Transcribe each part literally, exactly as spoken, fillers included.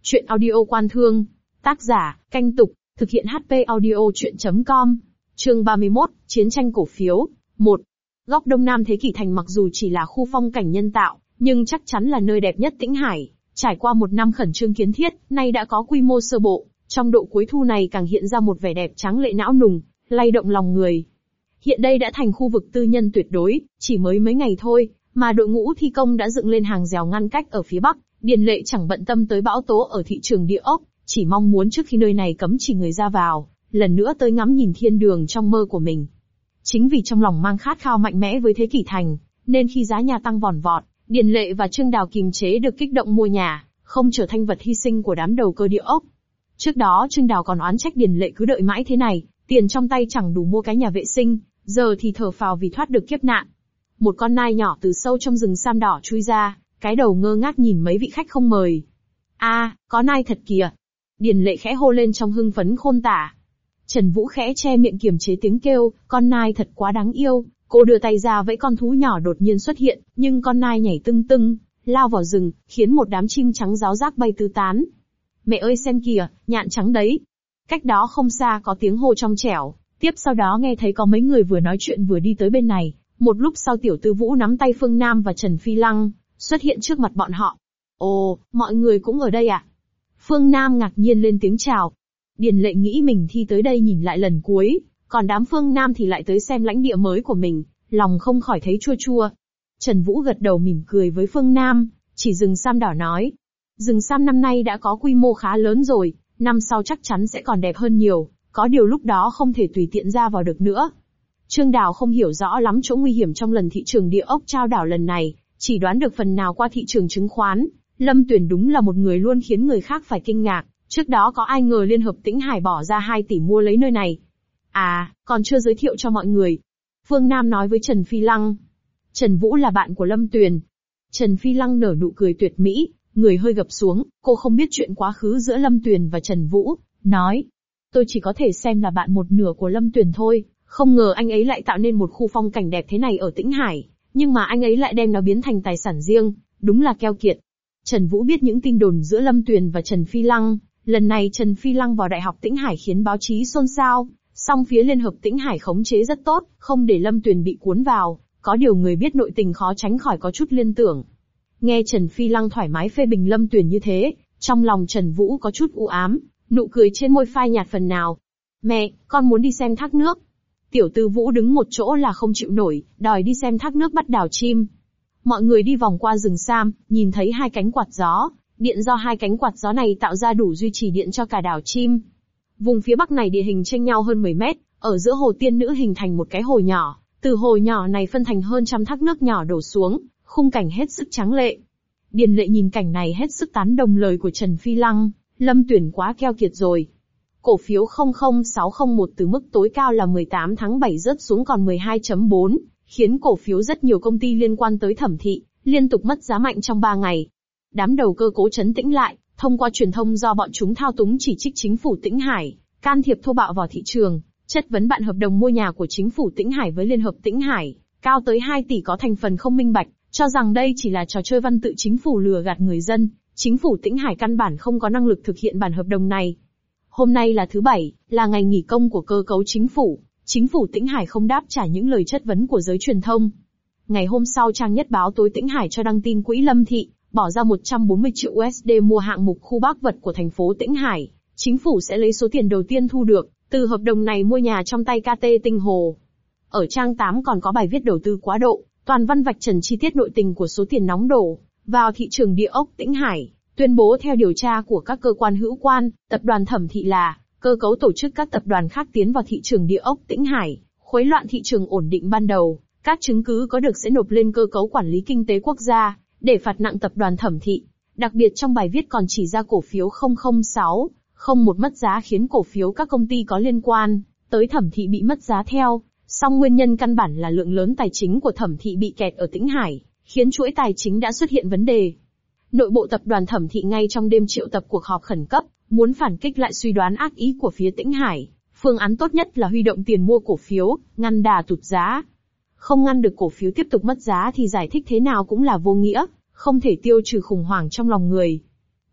Chuyện audio Quan Thương. Tác giả, Canh Tục, thực hiện hát pê audio chuyện chấm com. Chương ba mươi mốt, Chiến tranh cổ phiếu. một. Góc Đông Nam Thế Kỷ Thành mặc dù chỉ là khu phong cảnh nhân tạo, nhưng chắc chắn là nơi đẹp nhất Tĩnh Hải. Trải qua một năm khẩn trương kiến thiết, nay đã có quy mô sơ bộ, trong độ cuối thu này càng hiện ra một vẻ đẹp tráng lệ não nùng, lay động lòng người. Hiện đây đã thành khu vực tư nhân tuyệt đối, chỉ mới mấy ngày thôi, mà đội ngũ thi công đã dựng lên hàng rào ngăn cách ở phía bắc. Điền Lệ chẳng bận tâm tới bão tố ở thị trường địa ốc, chỉ mong muốn trước khi nơi này cấm chỉ người ra vào, lần nữa tới ngắm nhìn thiên đường trong mơ của mình. Chính vì trong lòng mang khát khao mạnh mẽ với Thế Kỷ Thành, nên khi giá nhà tăng vòn vọt, Điền Lệ và Trương Đào kiềm chế được kích động mua nhà, không trở thành vật hy sinh của đám đầu cơ địa ốc. Trước đó Trương Đào còn oán trách Điền Lệ cứ đợi mãi thế này, tiền trong tay chẳng đủ mua cái nhà vệ sinh, giờ thì thở phào vì thoát được kiếp nạn. Một con nai nhỏ từ sâu trong rừng sam đỏ chui ra, cái đầu ngơ ngác nhìn mấy vị khách không mời. A, à, có nai thật kìa. Điền Lệ khẽ hô lên trong hưng phấn khôn tả. Trần Vũ khẽ che miệng kiềm chế tiếng kêu, con nai thật quá đáng yêu. Cô đưa tay ra vẫy con thú nhỏ đột nhiên xuất hiện, nhưng con nai nhảy tưng tưng, lao vào rừng, khiến một đám chim trắng ráo rác bay tứ tán. Mẹ ơi xem kìa, nhạn trắng đấy. Cách đó không xa có tiếng hô trong trẻo, tiếp sau đó nghe thấy có mấy người vừa nói chuyện vừa đi tới bên này. Một lúc sau Tiểu Tư Vũ nắm tay Phương Nam và Trần Phi Lăng, xuất hiện trước mặt bọn họ. Ồ, mọi người cũng ở đây à? Phương Nam ngạc nhiên lên tiếng chào. Điền Lệ nghĩ mình thi tới đây nhìn lại lần cuối, còn đám Phương Nam thì lại tới xem lãnh địa mới của mình, lòng không khỏi thấy chua chua. Trần Vũ gật đầu mỉm cười với Phương Nam, chỉ rừng sam đỏ nói. Rừng sam năm nay đã có quy mô khá lớn rồi, năm sau chắc chắn sẽ còn đẹp hơn nhiều, có điều lúc đó không thể tùy tiện ra vào được nữa. Trương Đào không hiểu rõ lắm chỗ nguy hiểm trong lần thị trường địa ốc trao đảo lần này, chỉ đoán được phần nào qua thị trường chứng khoán. Lâm Tuyền đúng là một người luôn khiến người khác phải kinh ngạc, trước đó có ai ngờ Liên Hợp Tĩnh Hải bỏ ra hai tỷ mua lấy nơi này. À, còn chưa giới thiệu cho mọi người. Phương Nam nói với Trần Phi Lăng. Trần Vũ là bạn của Lâm Tuyền. Trần Phi Lăng nở nụ cười tuyệt mỹ, người hơi gập xuống, cô không biết chuyện quá khứ giữa Lâm Tuyền và Trần Vũ, nói. Tôi chỉ có thể xem là bạn một nửa của Lâm Tuyền thôi, không ngờ anh ấy lại tạo nên một khu phong cảnh đẹp thế này ở Tĩnh Hải. Nhưng mà anh ấy lại đem nó biến thành tài sản riêng, đúng là keo kiệt. Trần Vũ biết những tin đồn giữa Lâm Tuyền và Trần Phi Lăng, lần này Trần Phi Lăng vào Đại học Tĩnh Hải khiến báo chí xôn xao, song phía Liên Hợp Tĩnh Hải khống chế rất tốt, không để Lâm Tuyền bị cuốn vào, có điều người biết nội tình khó tránh khỏi có chút liên tưởng. Nghe Trần Phi Lăng thoải mái phê bình Lâm Tuyền như thế, trong lòng Trần Vũ có chút u ám, nụ cười trên môi phai nhạt phần nào. Mẹ, con muốn đi xem thác nước. Tiểu Tư Vũ đứng một chỗ là không chịu nổi, đòi đi xem thác nước bắt đào chim. Mọi người đi vòng qua rừng sam, nhìn thấy hai cánh quạt gió, điện do hai cánh quạt gió này tạo ra đủ duy trì điện cho cả đảo chim. Vùng phía bắc này địa hình chênh nhau hơn mười mét, ở giữa hồ Tiên Nữ hình thành một cái hồ nhỏ, từ hồ nhỏ này phân thành hơn trăm thác nước nhỏ đổ xuống, khung cảnh hết sức tráng lệ. Điền Lệ nhìn cảnh này hết sức tán đồng lời của Trần Phi Lăng, Lâm Tuyền quá keo kiệt rồi. Cổ phiếu không không sáu không một từ mức tối cao là mười tám tháng bảy rớt xuống còn mười hai chấm bốn, khiến cổ phiếu rất nhiều công ty liên quan tới thẩm thị, liên tục mất giá mạnh trong ba ngày. Đám đầu cơ cố trấn tĩnh lại, thông qua truyền thông do bọn chúng thao túng chỉ trích chính phủ Tĩnh Hải, can thiệp thô bạo vào thị trường, chất vấn bạn hợp đồng mua nhà của chính phủ Tĩnh Hải với Liên Hợp Tĩnh Hải, cao tới hai tỷ có thành phần không minh bạch, cho rằng đây chỉ là trò chơi văn tự chính phủ lừa gạt người dân, chính phủ Tĩnh Hải căn bản không có năng lực thực hiện bản hợp đồng này. Hôm nay là thứ Bảy, là ngày nghỉ công của cơ cấu chính phủ, chính phủ Tĩnh Hải không đáp trả những lời chất vấn của giới truyền thông. Ngày hôm sau trang nhất báo tối Tĩnh Hải cho đăng tin quỹ Lâm Thị, bỏ ra một trăm bốn mươi triệu đô la mua hạng mục khu Bắc vật của thành phố Tĩnh Hải, chính phủ sẽ lấy số tiền đầu tiên thu được từ hợp đồng này mua nhà trong tay ca tê Tinh Hồ. Ở trang tám còn có bài viết đầu tư quá độ, toàn văn vạch trần chi tiết nội tình của số tiền nóng đổ vào thị trường địa ốc Tĩnh Hải. Tuyên bố theo điều tra của các cơ quan hữu quan, tập đoàn Thẩm Thị là cơ cấu tổ chức các tập đoàn khác tiến vào thị trường địa ốc Tĩnh Hải, khuấy loạn thị trường ổn định ban đầu. Các chứng cứ có được sẽ nộp lên cơ cấu quản lý kinh tế quốc gia để phạt nặng tập đoàn Thẩm Thị. Đặc biệt trong bài viết còn chỉ ra cổ phiếu không không sáu không một mất giá khiến cổ phiếu các công ty có liên quan tới Thẩm Thị bị mất giá theo. Song nguyên nhân căn bản là lượng lớn tài chính của Thẩm Thị bị kẹt ở Tĩnh Hải, khiến chuỗi tài chính đã xuất hiện vấn đề. Nội bộ tập đoàn Thẩm Thị ngay trong đêm triệu tập cuộc họp khẩn cấp, muốn phản kích lại suy đoán ác ý của phía Tĩnh Hải. Phương án tốt nhất là huy động tiền mua cổ phiếu, ngăn đà tụt giá. Không ngăn được cổ phiếu tiếp tục mất giá thì giải thích thế nào cũng là vô nghĩa, không thể tiêu trừ khủng hoảng trong lòng người.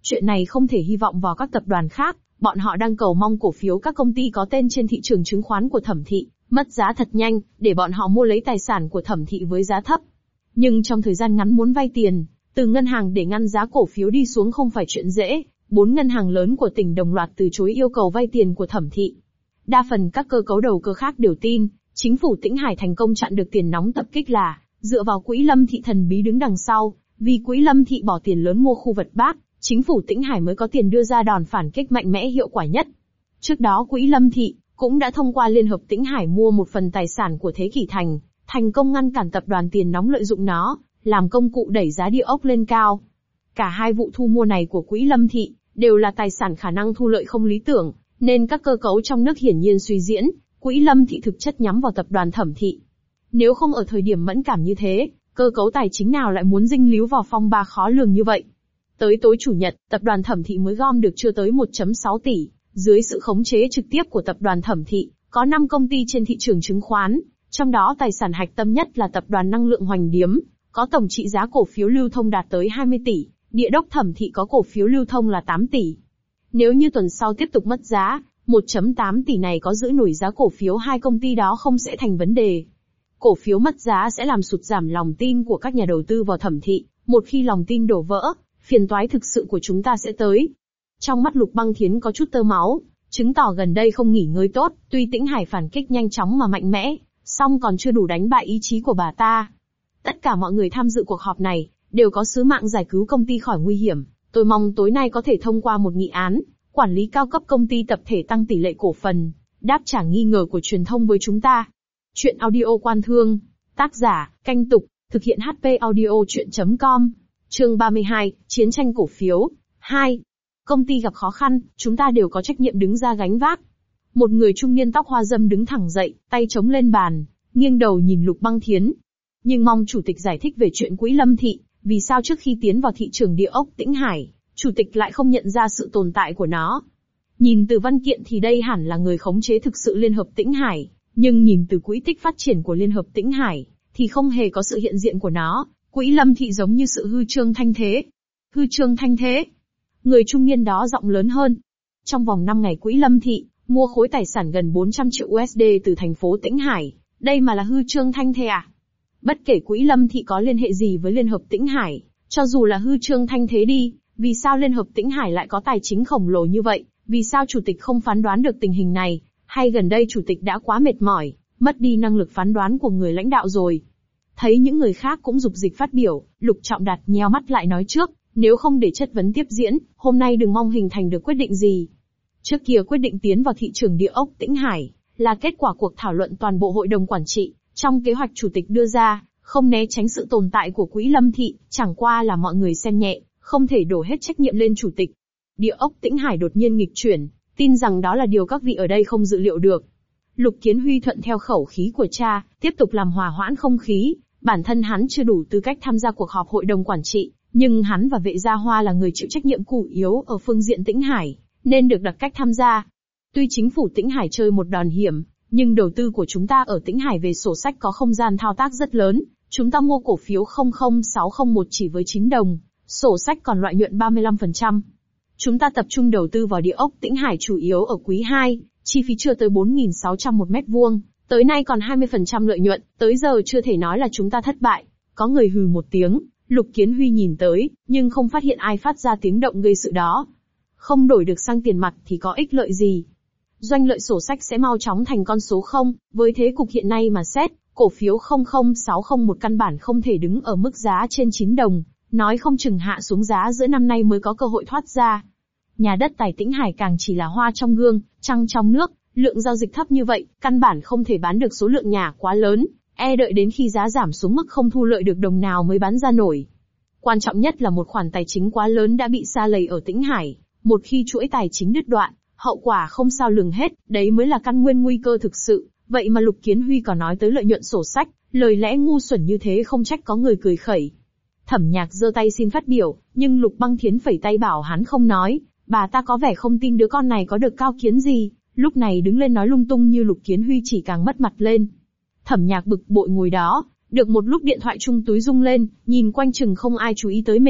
Chuyện này không thể hy vọng vào các tập đoàn khác, bọn họ đang cầu mong cổ phiếu các công ty có tên trên thị trường chứng khoán của Thẩm Thị mất giá thật nhanh, để bọn họ mua lấy tài sản của Thẩm Thị với giá thấp. Nhưng trong thời gian ngắn muốn vay tiền từ ngân hàng để ngăn giá cổ phiếu đi xuống không phải chuyện dễ. Bốn ngân hàng lớn của tỉnh đồng loạt từ chối yêu cầu vay tiền của Thẩm Thị. Đa phần các cơ cấu đầu cơ khác đều tin, chính phủ Tĩnh Hải thành công chặn được tiền nóng tập kích là dựa vào quỹ Lâm Thị thần bí đứng đằng sau, vì quỹ Lâm Thị bỏ tiền lớn mua khu vật bác, chính phủ Tĩnh Hải mới có tiền đưa ra đòn phản kích mạnh mẽ hiệu quả nhất. Trước đó quỹ Lâm Thị cũng đã thông qua Liên hợp Tĩnh Hải mua một phần tài sản của Thế Kỷ Thành, thành công ngăn cản tập đoàn tiền nóng lợi dụng nó, làm công cụ đẩy giá địa ốc lên cao. Cả hai vụ thu mua này của quỹ Lâm Thị đều là tài sản khả năng thu lợi không lý tưởng, nên các cơ cấu trong nước hiển nhiên suy diễn, quỹ Lâm Thị thực chất nhắm vào tập đoàn Thẩm Thị. Nếu không ở thời điểm mẫn cảm như thế, cơ cấu tài chính nào lại muốn dinh líu vào phong ba khó lường như vậy? Tới tối Chủ nhật, tập đoàn Thẩm Thị mới gom được chưa tới một phẩy sáu tỷ, dưới sự khống chế trực tiếp của tập đoàn Thẩm Thị, có năm công ty trên thị trường chứng khoán, trong đó tài sản hạch tâm nhất là tập đoàn năng lượng Hoành Điếm, có tổng trị giá cổ phiếu lưu thông đạt tới hai mươi tỷ, địa đốc Thẩm Thị có cổ phiếu lưu thông là tám tỷ. Nếu như tuần sau tiếp tục mất giá, một phẩy tám tỷ này có giữ nổi giá cổ phiếu hai công ty đó không sẽ thành vấn đề. Cổ phiếu mất giá sẽ làm sụt giảm lòng tin của các nhà đầu tư vào Thẩm Thị, một khi lòng tin đổ vỡ, phiền toái thực sự của chúng ta sẽ tới. Trong mắt Lục Băng Thiến có chút tơ máu, chứng tỏ gần đây không nghỉ ngơi tốt, tuy Tĩnh Hải phản kích nhanh chóng mà mạnh mẽ, song còn chưa đủ đánh bại ý chí của bà ta. Tất cả mọi người tham dự cuộc họp này đều có sứ mạng giải cứu công ty khỏi nguy hiểm. Tôi mong tối nay có thể thông qua một nghị án, quản lý cao cấp công ty tập thể tăng tỷ lệ cổ phần, đáp trả nghi ngờ của truyền thông với chúng ta. Chuyện audio Quan Thương, tác giả, Canh Tục, thực hiện hát pê audio chuyện chấm com. Chương ba mươi hai, Chiến tranh cổ phiếu. hai. Công ty gặp khó khăn, chúng ta đều có trách nhiệm đứng ra gánh vác. Một người trung niên tóc hoa râm đứng thẳng dậy, tay chống lên bàn, nghiêng đầu nhìn Lục Băng Thiến. Nhưng mong chủ tịch giải thích về chuyện quỹ Lâm Thị, vì sao trước khi tiến vào thị trường địa ốc Tĩnh Hải, chủ tịch lại không nhận ra sự tồn tại của nó. Nhìn từ văn kiện thì đây hẳn là người khống chế thực sự Liên hợp Tĩnh Hải, nhưng nhìn từ quỹ tích phát triển của Liên hợp Tĩnh Hải, thì không hề có sự hiện diện của nó. Quỹ Lâm Thị giống như sự hư trương thanh thế. Hư trương thanh thế. Người trung niên đó giọng lớn hơn. Trong vòng năm ngày quỹ Lâm Thị mua khối tài sản gần bốn trăm triệu u ét đê từ thành phố Tĩnh Hải, đây mà là hư trương thanh thế à? Bất kể quỹ Lâm Thị có liên hệ gì với Liên hợp Tĩnh Hải, cho dù là hư trương thanh thế đi, vì sao Liên hợp Tĩnh Hải lại có tài chính khổng lồ như vậy? Vì sao chủ tịch không phán đoán được tình hình này? Hay gần đây chủ tịch đã quá mệt mỏi, mất đi năng lực phán đoán của người lãnh đạo rồi? Thấy những người khác cũng dục dịch phát biểu, Lục Trọng Đạt nheo mắt lại nói trước, nếu không để chất vấn tiếp diễn, hôm nay đừng mong hình thành được quyết định gì. Trước kia quyết định tiến vào thị trường địa ốc Tĩnh Hải, là kết quả cuộc thảo luận toàn bộ hội đồng quản trị, trong kế hoạch chủ tịch đưa ra, không né tránh sự tồn tại của quỹ Lâm Thị, chẳng qua là mọi người xem nhẹ, không thể đổ hết trách nhiệm lên chủ tịch. Địa ốc Tĩnh Hải đột nhiên nghịch chuyển, tin rằng đó là điều các vị ở đây không dự liệu được. Lục Kiến Huy thuận theo khẩu khí của cha, tiếp tục làm hòa hoãn không khí, bản thân hắn chưa đủ tư cách tham gia cuộc họp hội đồng quản trị, nhưng hắn và Vệ Gia Hoa là người chịu trách nhiệm chủ yếu ở phương diện Tĩnh Hải, nên được đặt cách tham gia. Tuy chính phủ Tĩnh Hải chơi một đòn hiểm, nhưng đầu tư của chúng ta ở Tĩnh Hải về sổ sách có không gian thao tác rất lớn. Chúng ta mua cổ phiếu không không sáu không một chỉ với chín đồng, sổ sách còn lợi nhuận ba mươi lăm phần trăm. Chúng ta tập trung đầu tư vào địa ốc Tĩnh Hải chủ yếu ở quý hai, chi phí chưa tới bốn nghìn sáu trăm một mét vuông, tới nay còn hai mươi phần trăm lợi nhuận, tới giờ chưa thể nói là chúng ta thất bại. Có người hừ một tiếng, Lục Kiến Huy nhìn tới, nhưng không phát hiện ai phát ra tiếng động gây sự đó. Không đổi được sang tiền mặt thì có ích lợi gì? Doanh lợi sổ sách sẽ mau chóng thành con số không, với thế cục hiện nay mà xét, cổ phiếu không không sáu không một căn bản không thể đứng ở mức giá trên chín đồng, nói không chừng hạ xuống giá giữa năm nay mới có cơ hội thoát ra. Nhà đất tài Tĩnh Hải càng chỉ là hoa trong gương, trăng trong nước, lượng giao dịch thấp như vậy, căn bản không thể bán được số lượng nhà quá lớn, e đợi đến khi giá giảm xuống mức không thu lợi được đồng nào mới bán ra nổi. Quan trọng nhất là một khoản tài chính quá lớn đã bị sa lầy ở Tĩnh Hải, một khi chuỗi tài chính đứt đoạn, hậu quả không sao lường hết, đấy mới là căn nguyên nguy cơ thực sự. Vậy mà Lục Kiến Huy còn nói tới lợi nhuận sổ sách, lời lẽ ngu xuẩn như thế không trách có người cười khẩy. Thẩm Nhạc giơ tay xin phát biểu, nhưng Lục Băng Thiến phẩy tay bảo hắn không nói, bà ta có vẻ không tin đứa con này có được cao kiến gì, lúc này đứng lên nói lung tung như Lục Kiến Huy chỉ càng mất mặt lên. Thẩm Nhạc bực bội ngồi đó, được một lúc điện thoại chung túi rung lên, nhìn quanh chừng không ai chú ý tới mình,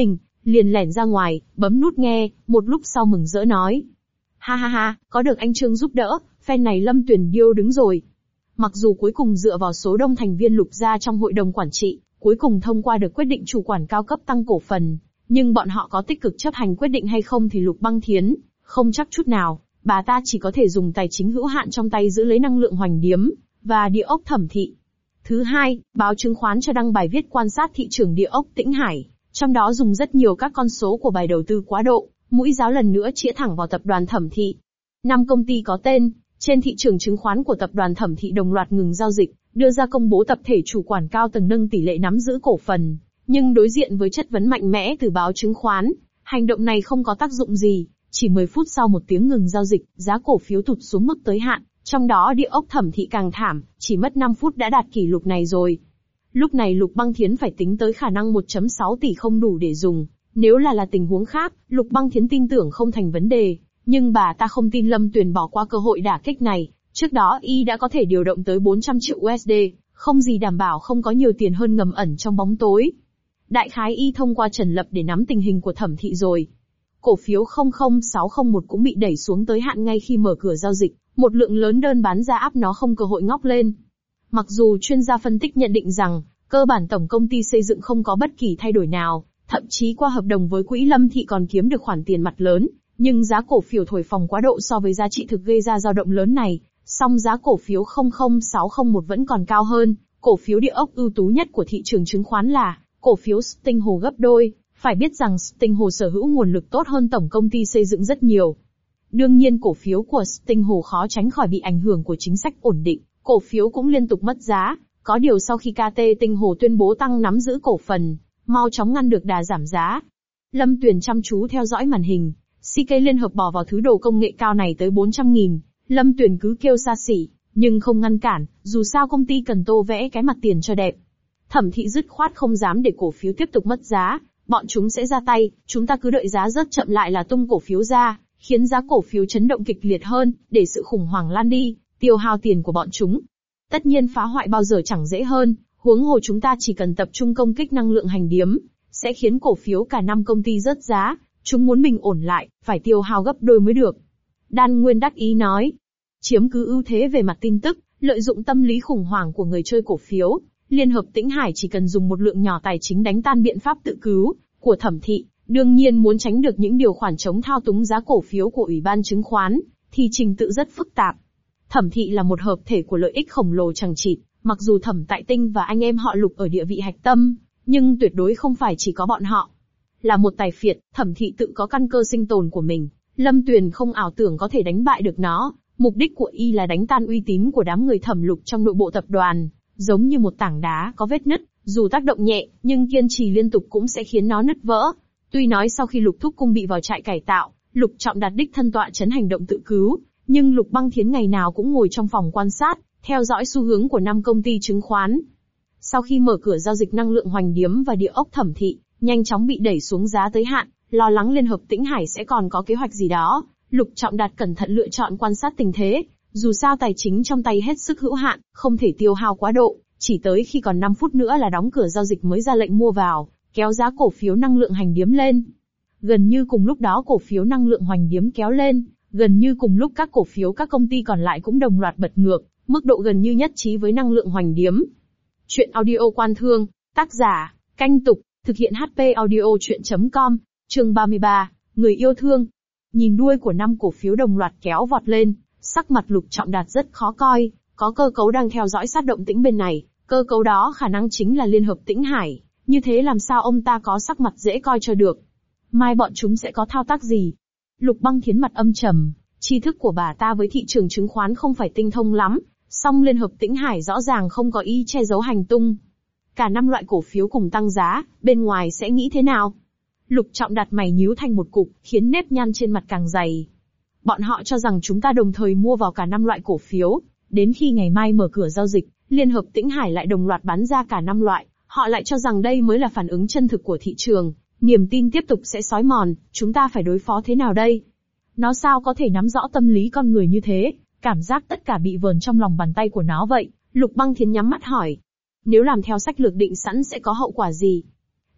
liền lẻn ra ngoài, bấm nút nghe, một lúc sau mừng rỡ nói. Ha ha ha, có được anh Trương giúp đỡ, phen này Lâm Tuyền điêu đứng rồi. Mặc dù cuối cùng dựa vào số đông thành viên Lục gia trong hội đồng quản trị, cuối cùng thông qua được quyết định chủ quản cao cấp tăng cổ phần, nhưng bọn họ có tích cực chấp hành quyết định hay không thì Lục Băng Thiến không chắc chút nào, bà ta chỉ có thể dùng tài chính hữu hạn trong tay giữ lấy năng lượng hoành điếm và địa ốc Thẩm Thị. Thứ hai, báo chứng khoán cho đăng bài viết quan sát thị trường địa ốc Tĩnh Hải, trong đó dùng rất nhiều các con số của bài đầu tư quá độ, mũi giáo lần nữa chĩa thẳng vào tập đoàn Thẩm Thị. Năm công ty có tên trên thị trường chứng khoán của tập đoàn Thẩm Thị đồng loạt ngừng giao dịch, đưa ra công bố tập thể chủ quản cao tầng nâng tỷ lệ nắm giữ cổ phần, nhưng đối diện với chất vấn mạnh mẽ từ báo chứng khoán, hành động này không có tác dụng gì. Chỉ mười phút sau một tiếng ngừng giao dịch, giá cổ phiếu tụt xuống mức tới hạn, trong đó địa ốc Thẩm Thị càng thảm, chỉ mất năm phút đã đạt kỷ lục này rồi. Lúc này Lục Băng Thiến phải tính tới khả năng một phẩy sáu tỷ không đủ để dùng, nếu là là tình huống khác, Lục Băng Thiến tin tưởng không thành vấn đề, nhưng bà ta không tin Lâm Tuyền bỏ qua cơ hội đả kích này, trước đó y đã có thể điều động tới bốn trăm triệu u ét đê, không gì đảm bảo không có nhiều tiền hơn ngầm ẩn trong bóng tối. Đại khái y thông qua Trần Lập để nắm tình hình của Thẩm Thị rồi. Cổ phiếu không không sáu không một cũng bị đẩy xuống tới hạn ngay khi mở cửa giao dịch, một lượng lớn đơn bán ra áp nó không cơ hội ngóc lên. Mặc dù chuyên gia phân tích nhận định rằng, cơ bản tổng công ty xây dựng không có bất kỳ thay đổi nào, thậm chí qua hợp đồng với quỹ Lâm Thị còn kiếm được khoản tiền mặt lớn, nhưng giá cổ phiếu thổi phồng quá độ so với giá trị thực gây ra dao động lớn này, song giá cổ phiếu không không sáu không một vẫn còn cao hơn. Cổ phiếu địa ốc ưu tú nhất của thị trường chứng khoán là cổ phiếu Stinghô gấp đôi. Phải biết rằng Stinghô sở hữu nguồn lực tốt hơn tổng công ty xây dựng rất nhiều. Đương nhiên cổ phiếu của Stinghô khó tránh khỏi bị ảnh hưởng của chính sách ổn định, cổ phiếu cũng liên tục mất giá. Có điều sau khi ca tê Stinghô tuyên bố tăng nắm giữ cổ phần, mau chóng ngăn được đà giảm giá. Lâm Tuyền chăm chú theo dõi màn hình, xê ca liên hợp bỏ vào thứ đồ công nghệ cao này tới bốn trăm nghìn, Lâm Tuyền cứ kêu xa xỉ, nhưng không ngăn cản, dù sao công ty cần tô vẽ cái mặt tiền cho đẹp. Thẩm Thị dứt khoát không dám để cổ phiếu tiếp tục mất giá. Bọn chúng sẽ ra tay, chúng ta cứ đợi giá rớt chậm lại là tung cổ phiếu ra, khiến giá cổ phiếu chấn động kịch liệt hơn, để sự khủng hoảng lan đi, tiêu hao tiền của bọn chúng. Tất nhiên phá hoại bao giờ chẳng dễ hơn, huống hồ chúng ta chỉ cần tập trung công kích năng lượng hành điếm, sẽ khiến cổ phiếu cả năm công ty rớt giá, chúng muốn bình ổn lại, phải tiêu hao gấp đôi mới được. Đan Nguyên đắc ý nói, chiếm cứ ưu thế về mặt tin tức, lợi dụng tâm lý khủng hoảng của người chơi cổ phiếu. Liên hợp Tĩnh Hải chỉ cần dùng một lượng nhỏ tài chính đánh tan biện pháp tự cứu của Thẩm Thị, đương nhiên muốn tránh được những điều khoản chống thao túng giá cổ phiếu của Ủy ban chứng khoán, thì trình tự rất phức tạp. Thẩm Thị là một hợp thể của lợi ích khổng lồ chằng chịt, mặc dù Thẩm Tại Tinh và anh em họ Lục ở địa vị hạch tâm, nhưng tuyệt đối không phải chỉ có bọn họ. Là một tài phiệt, Thẩm Thị tự có căn cơ sinh tồn của mình, Lâm Tuyền không ảo tưởng có thể đánh bại được nó, mục đích của y là đánh tan uy tín của đám người Thẩm Lục trong nội bộ tập đoàn. Giống như một tảng đá có vết nứt, dù tác động nhẹ, nhưng kiên trì liên tục cũng sẽ khiến nó nứt vỡ. Tuy nói sau khi Lục Thúc Cung bị vào trại cải tạo, Lục Trọng Đạt đích thân tọa chấn hành động tự cứu, nhưng Lục Băng Thiến ngày nào cũng ngồi trong phòng quan sát, theo dõi xu hướng của năm công ty chứng khoán. Sau khi mở cửa giao dịch năng lượng hoành điếm và địa ốc Thẩm Thị, nhanh chóng bị đẩy xuống giá tới hạn, lo lắng Liên hợp Tĩnh Hải sẽ còn có kế hoạch gì đó, Lục Trọng Đạt cẩn thận lựa chọn quan sát tình thế. Dù sao tài chính trong tay hết sức hữu hạn, không thể tiêu hao quá độ, chỉ tới khi còn năm phút nữa là đóng cửa giao dịch mới ra lệnh mua vào, kéo giá cổ phiếu năng lượng hành điếm lên. Gần như cùng lúc đó cổ phiếu năng lượng hoành điếm kéo lên, gần như cùng lúc các cổ phiếu các công ty còn lại cũng đồng loạt bật ngược, mức độ gần như nhất trí với năng lượng hoành điếm. Chuyện audio Quan Thương, tác giả, Canh Tục, thực hiện hát pê audio chuyện chấm com, chương ba mươi ba, người yêu thương. Nhìn đuôi của năm cổ phiếu đồng loạt kéo vọt lên. Sắc mặt Lục Trọng Đạt rất khó coi, có cơ cấu đang theo dõi sát động tĩnh bên này, cơ cấu đó khả năng chính là Liên hợp Tĩnh Hải, như thế làm sao ông ta có sắc mặt dễ coi cho được. Mai bọn chúng sẽ có thao tác gì? Lục Băng Thiến mặt âm trầm, tri thức của bà ta với thị trường chứng khoán không phải tinh thông lắm, song Liên hợp Tĩnh Hải rõ ràng không có ý che giấu hành tung. Cả năm loại cổ phiếu cùng tăng giá, bên ngoài sẽ nghĩ thế nào? Lục Trọng Đạt mày nhíu thành một cục, khiến nếp nhăn trên mặt càng dày. Bọn họ cho rằng chúng ta đồng thời mua vào cả năm loại cổ phiếu, đến khi ngày mai mở cửa giao dịch, Liên hợp Tĩnh Hải lại đồng loạt bán ra cả năm loại, họ lại cho rằng đây mới là phản ứng chân thực của thị trường, niềm tin tiếp tục sẽ xói mòn, chúng ta phải đối phó thế nào đây? Nó sao có thể nắm rõ tâm lý con người như thế, cảm giác tất cả bị vờn trong lòng bàn tay của nó vậy, Lục Băng Thiến nhắm mắt hỏi. Nếu làm theo sách lược định sẵn sẽ có hậu quả gì?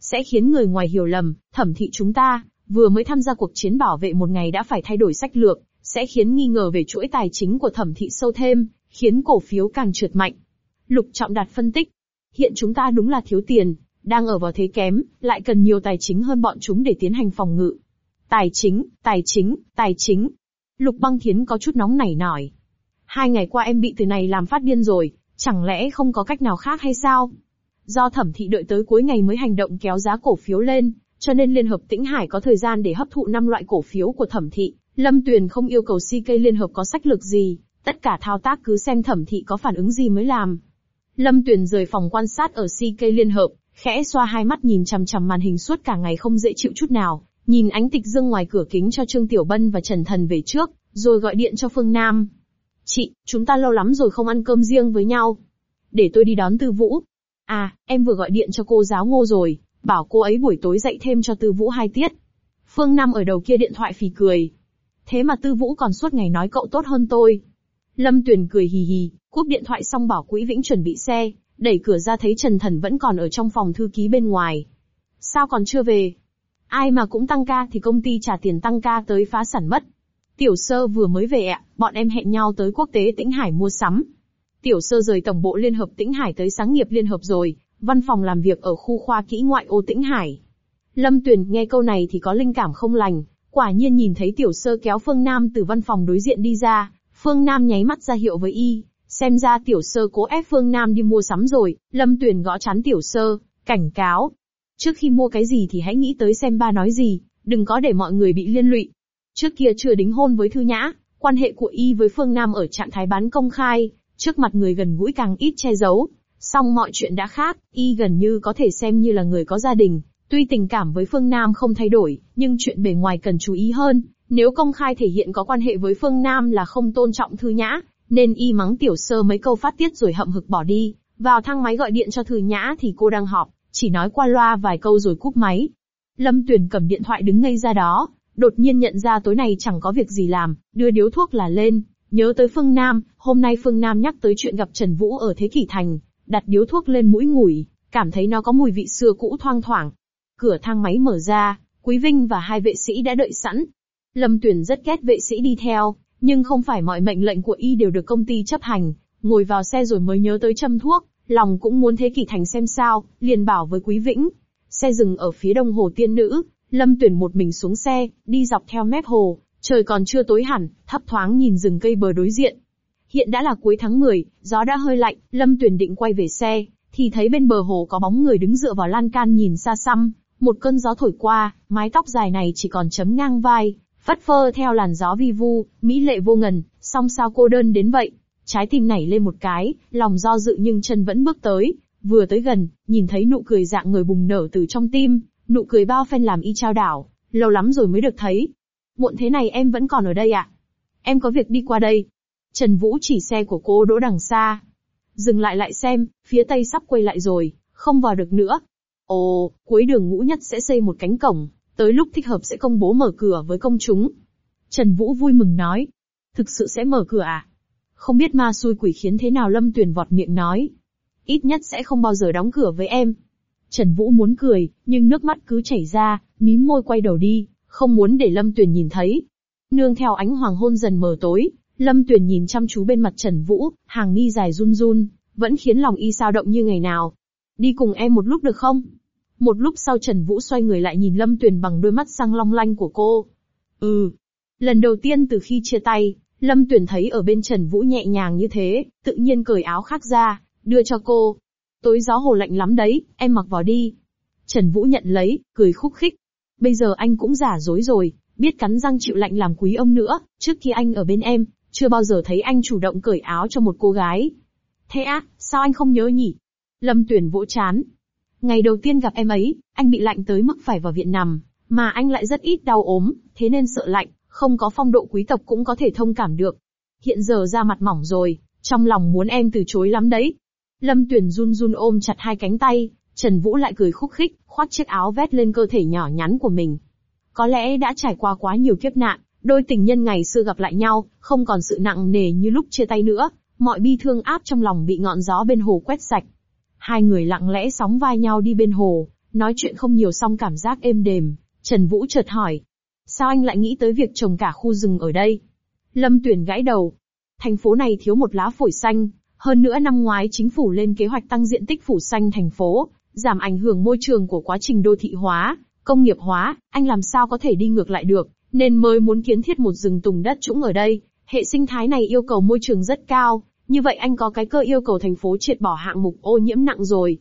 sẽ khiến người ngoài hiểu lầm, Thẩm thị chúng ta, vừa mới tham gia cuộc chiến bảo vệ một ngày đã phải thay đổi sách lược, sẽ khiến nghi ngờ về chuỗi tài chính của Thẩm thị sâu thêm, khiến cổ phiếu càng trượt mạnh. Lục Trọng Đạt phân tích, hiện chúng ta đúng là thiếu tiền, đang ở vào thế kém, lại cần nhiều tài chính hơn bọn chúng để tiến hành phòng ngự. Tài chính, tài chính, tài chính. Lục Băng Thiến có chút nóng nảy nói. Hai ngày qua em bị từ này làm phát điên rồi, chẳng lẽ không có cách nào khác hay sao? Do Thẩm thị đợi tới cuối ngày mới hành động kéo giá cổ phiếu lên, cho nên Liên hợp Tĩnh Hải có thời gian để hấp thụ năm loại cổ phiếu của Thẩm thị. Lâm Tuyền không yêu cầu xê ca Liên hợp có sách lược gì, tất cả thao tác cứ xem Thẩm thị có phản ứng gì mới làm. Lâm Tuyền rời phòng quan sát ở xê ca Liên hợp, khẽ xoa hai mắt nhìn chằm chằm màn hình suốt cả ngày không dễ chịu chút nào, nhìn Ánh Tịch Dương ngoài cửa kính cho Trương Tiểu Bân và Trần Thần về trước, rồi gọi điện cho Phương Nam. Chị, chúng ta lâu lắm rồi không ăn cơm riêng với nhau. Để tôi đi đón Tư Vũ. À, em vừa gọi điện cho cô giáo Ngô rồi, bảo cô ấy buổi tối dạy thêm cho Tư Vũ hai tiết. Phương Nam ở đầu kia điện thoại phì cười. Thế mà Tư Vũ còn suốt ngày nói cậu tốt hơn tôi. Lâm Tuyền cười hì hì, cúp điện thoại xong bảo Quỹ Vĩnh chuẩn bị xe, đẩy cửa ra thấy Trần Thần vẫn còn ở trong phòng thư ký bên ngoài. Sao còn chưa về? Ai mà cũng tăng ca thì công ty trả tiền tăng ca tới phá sản mất. Tiểu Sơ vừa mới về ạ, bọn em hẹn nhau tới Quốc tế Tĩnh Hải mua sắm. Tiểu Sơ rời tổng bộ Liên hợp Tĩnh Hải tới Sáng nghiệp Liên hợp rồi, văn phòng làm việc ở khu khoa kỹ ngoại ô Tĩnh Hải. Lâm Tuyền nghe câu này thì có linh cảm không lành, quả nhiên nhìn thấy Tiểu Sơ kéo Phương Nam từ văn phòng đối diện đi ra, Phương Nam nháy mắt ra hiệu với y, xem ra Tiểu Sơ cố ép Phương Nam đi mua sắm rồi. Lâm Tuyền gõ trán Tiểu Sơ, cảnh cáo. Trước khi mua cái gì thì hãy nghĩ tới xem ba nói gì, đừng có để mọi người bị liên lụy. Trước kia chưa đính hôn với Thư Nhã, quan hệ của y với Phương Nam ở trạng thái bán công khai, trước mặt người gần gũi càng ít che giấu. Song mọi chuyện đã khác, y gần như có thể xem như là người có gia đình. Tuy tình cảm với Phương Nam không thay đổi, nhưng chuyện bề ngoài cần chú ý hơn. Nếu công khai thể hiện có quan hệ với Phương Nam là không tôn trọng Thư Nhã, nên y mắng Tiểu Sơ mấy câu phát tiết rồi hậm hực bỏ đi. Vào thang máy gọi điện cho Thư Nhã thì cô đang họp, chỉ nói qua loa vài câu rồi cúp máy. Lâm Tuyền cầm điện thoại đứng ngây ra đó, đột nhiên nhận ra tối nay chẳng có việc gì làm, đưa điếu thuốc là lên, nhớ tới Phương Nam, hôm nay Phương Nam nhắc tới chuyện gặp Trần Vũ ở Thế Kỷ Thành, đặt điếu thuốc lên mũi ngửi, cảm thấy nó có mùi vị xưa cũ thoang thoảng. Cửa thang máy mở ra, Quý Vinh và hai vệ sĩ đã đợi sẵn. Lâm Tuyền rất ghét vệ sĩ đi theo, nhưng không phải mọi mệnh lệnh của y đều được công ty chấp hành. Ngồi vào xe rồi mới nhớ tới châm thuốc, lòng cũng muốn Thế Kỷ Thành xem sao, liền bảo với Quý Vĩnh. Xe dừng ở phía đông hồ Tiên Nữ, Lâm Tuyền một mình xuống xe, đi dọc theo mép hồ, trời còn chưa tối hẳn, thấp thoáng nhìn rừng cây bờ đối diện. Hiện đã là cuối tháng mười, gió đã hơi lạnh, Lâm Tuyền định quay về xe, thì thấy bên bờ hồ có bóng người đứng dựa vào lan can nhìn xa xăm, một cơn gió thổi qua, mái tóc dài này chỉ còn chấm ngang vai, phất phơ theo làn gió vi vu, mỹ lệ vô ngần, song sao cô đơn đến vậy. Trái tim nảy lên một cái, lòng do dự nhưng chân vẫn bước tới, vừa tới gần, nhìn thấy nụ cười dạng người bùng nở từ trong tim, nụ cười bao phen làm y chao đảo, lâu lắm rồi mới được thấy. Muộn thế này em vẫn còn ở đây ạ? À? Em có việc đi qua đây. Trần Vũ chỉ xe của cô đỗ đằng xa. Dừng lại lại xem, phía tây sắp quay lại rồi, không vào được nữa. Ồ, cuối đường Ngũ Nhất sẽ xây một cánh cổng, tới lúc thích hợp sẽ công bố mở cửa với công chúng. Trần Vũ vui mừng nói. Thực sự sẽ mở cửa à? Không biết ma xui quỷ khiến thế nào Lâm Tuyền vọt miệng nói. Ít nhất sẽ không bao giờ đóng cửa với em. Trần Vũ muốn cười, nhưng nước mắt cứ chảy ra, mím môi quay đầu đi, không muốn để Lâm Tuyền nhìn thấy. Nương theo ánh hoàng hôn dần mờ tối, Lâm Tuyền nhìn chăm chú bên mặt Trần Vũ, hàng mi dài run run, vẫn khiến lòng y sao động như ngày nào. Đi cùng em một lúc được không? Một lúc sau Trần Vũ xoay người lại nhìn Lâm Tuyền bằng đôi mắt sang long lanh của cô. Ừ. Lần đầu tiên từ khi chia tay, Lâm Tuyền thấy ở bên Trần Vũ nhẹ nhàng như thế, tự nhiên cởi áo khác ra, đưa cho cô. Tối gió hồ lạnh lắm đấy, em mặc vào đi. Trần Vũ nhận lấy, cười khúc khích. Bây giờ anh cũng giả dối rồi, biết cắn răng chịu lạnh làm quý ông nữa, trước khi anh ở bên em, chưa bao giờ thấy anh chủ động cởi áo cho một cô gái. Thế á, sao anh không nhớ nhỉ? Lâm Tuyền vỗ chán. Ngày đầu tiên gặp em ấy, anh bị lạnh tới mức phải vào viện nằm, mà anh lại rất ít đau ốm, thế nên sợ lạnh, không có phong độ quý tộc cũng có thể thông cảm được. Hiện giờ da mặt mỏng rồi, trong lòng muốn em từ chối lắm đấy. Lâm Tuyền run run ôm chặt hai cánh tay, Trần Vũ lại cười khúc khích, khoác chiếc áo vét lên cơ thể nhỏ nhắn của mình. Có lẽ đã trải qua quá nhiều kiếp nạn, đôi tình nhân ngày xưa gặp lại nhau, không còn sự nặng nề như lúc chia tay nữa, mọi bi thương áp trong lòng bị ngọn gió bên hồ quét sạch. Hai người lặng lẽ sóng vai nhau đi bên hồ, Nói chuyện không nhiều xong cảm giác êm đềm, Trần Vũ chợt hỏi. Sao anh lại nghĩ tới việc trồng cả khu rừng ở đây? Lâm Tuyền gãi đầu. Thành phố này thiếu một lá phổi xanh, hơn nữa năm ngoái chính phủ lên kế hoạch tăng diện tích phủ xanh thành phố, giảm ảnh hưởng môi trường của quá trình đô thị hóa, công nghiệp hóa, anh làm sao có thể đi ngược lại được, nên mới muốn kiến thiết một rừng tùng đất trũng ở đây. Hệ sinh thái này yêu cầu môi trường rất cao, như vậy anh có cái cơ yêu cầu thành phố triệt bỏ hạng mục ô nhiễm nặng rồi.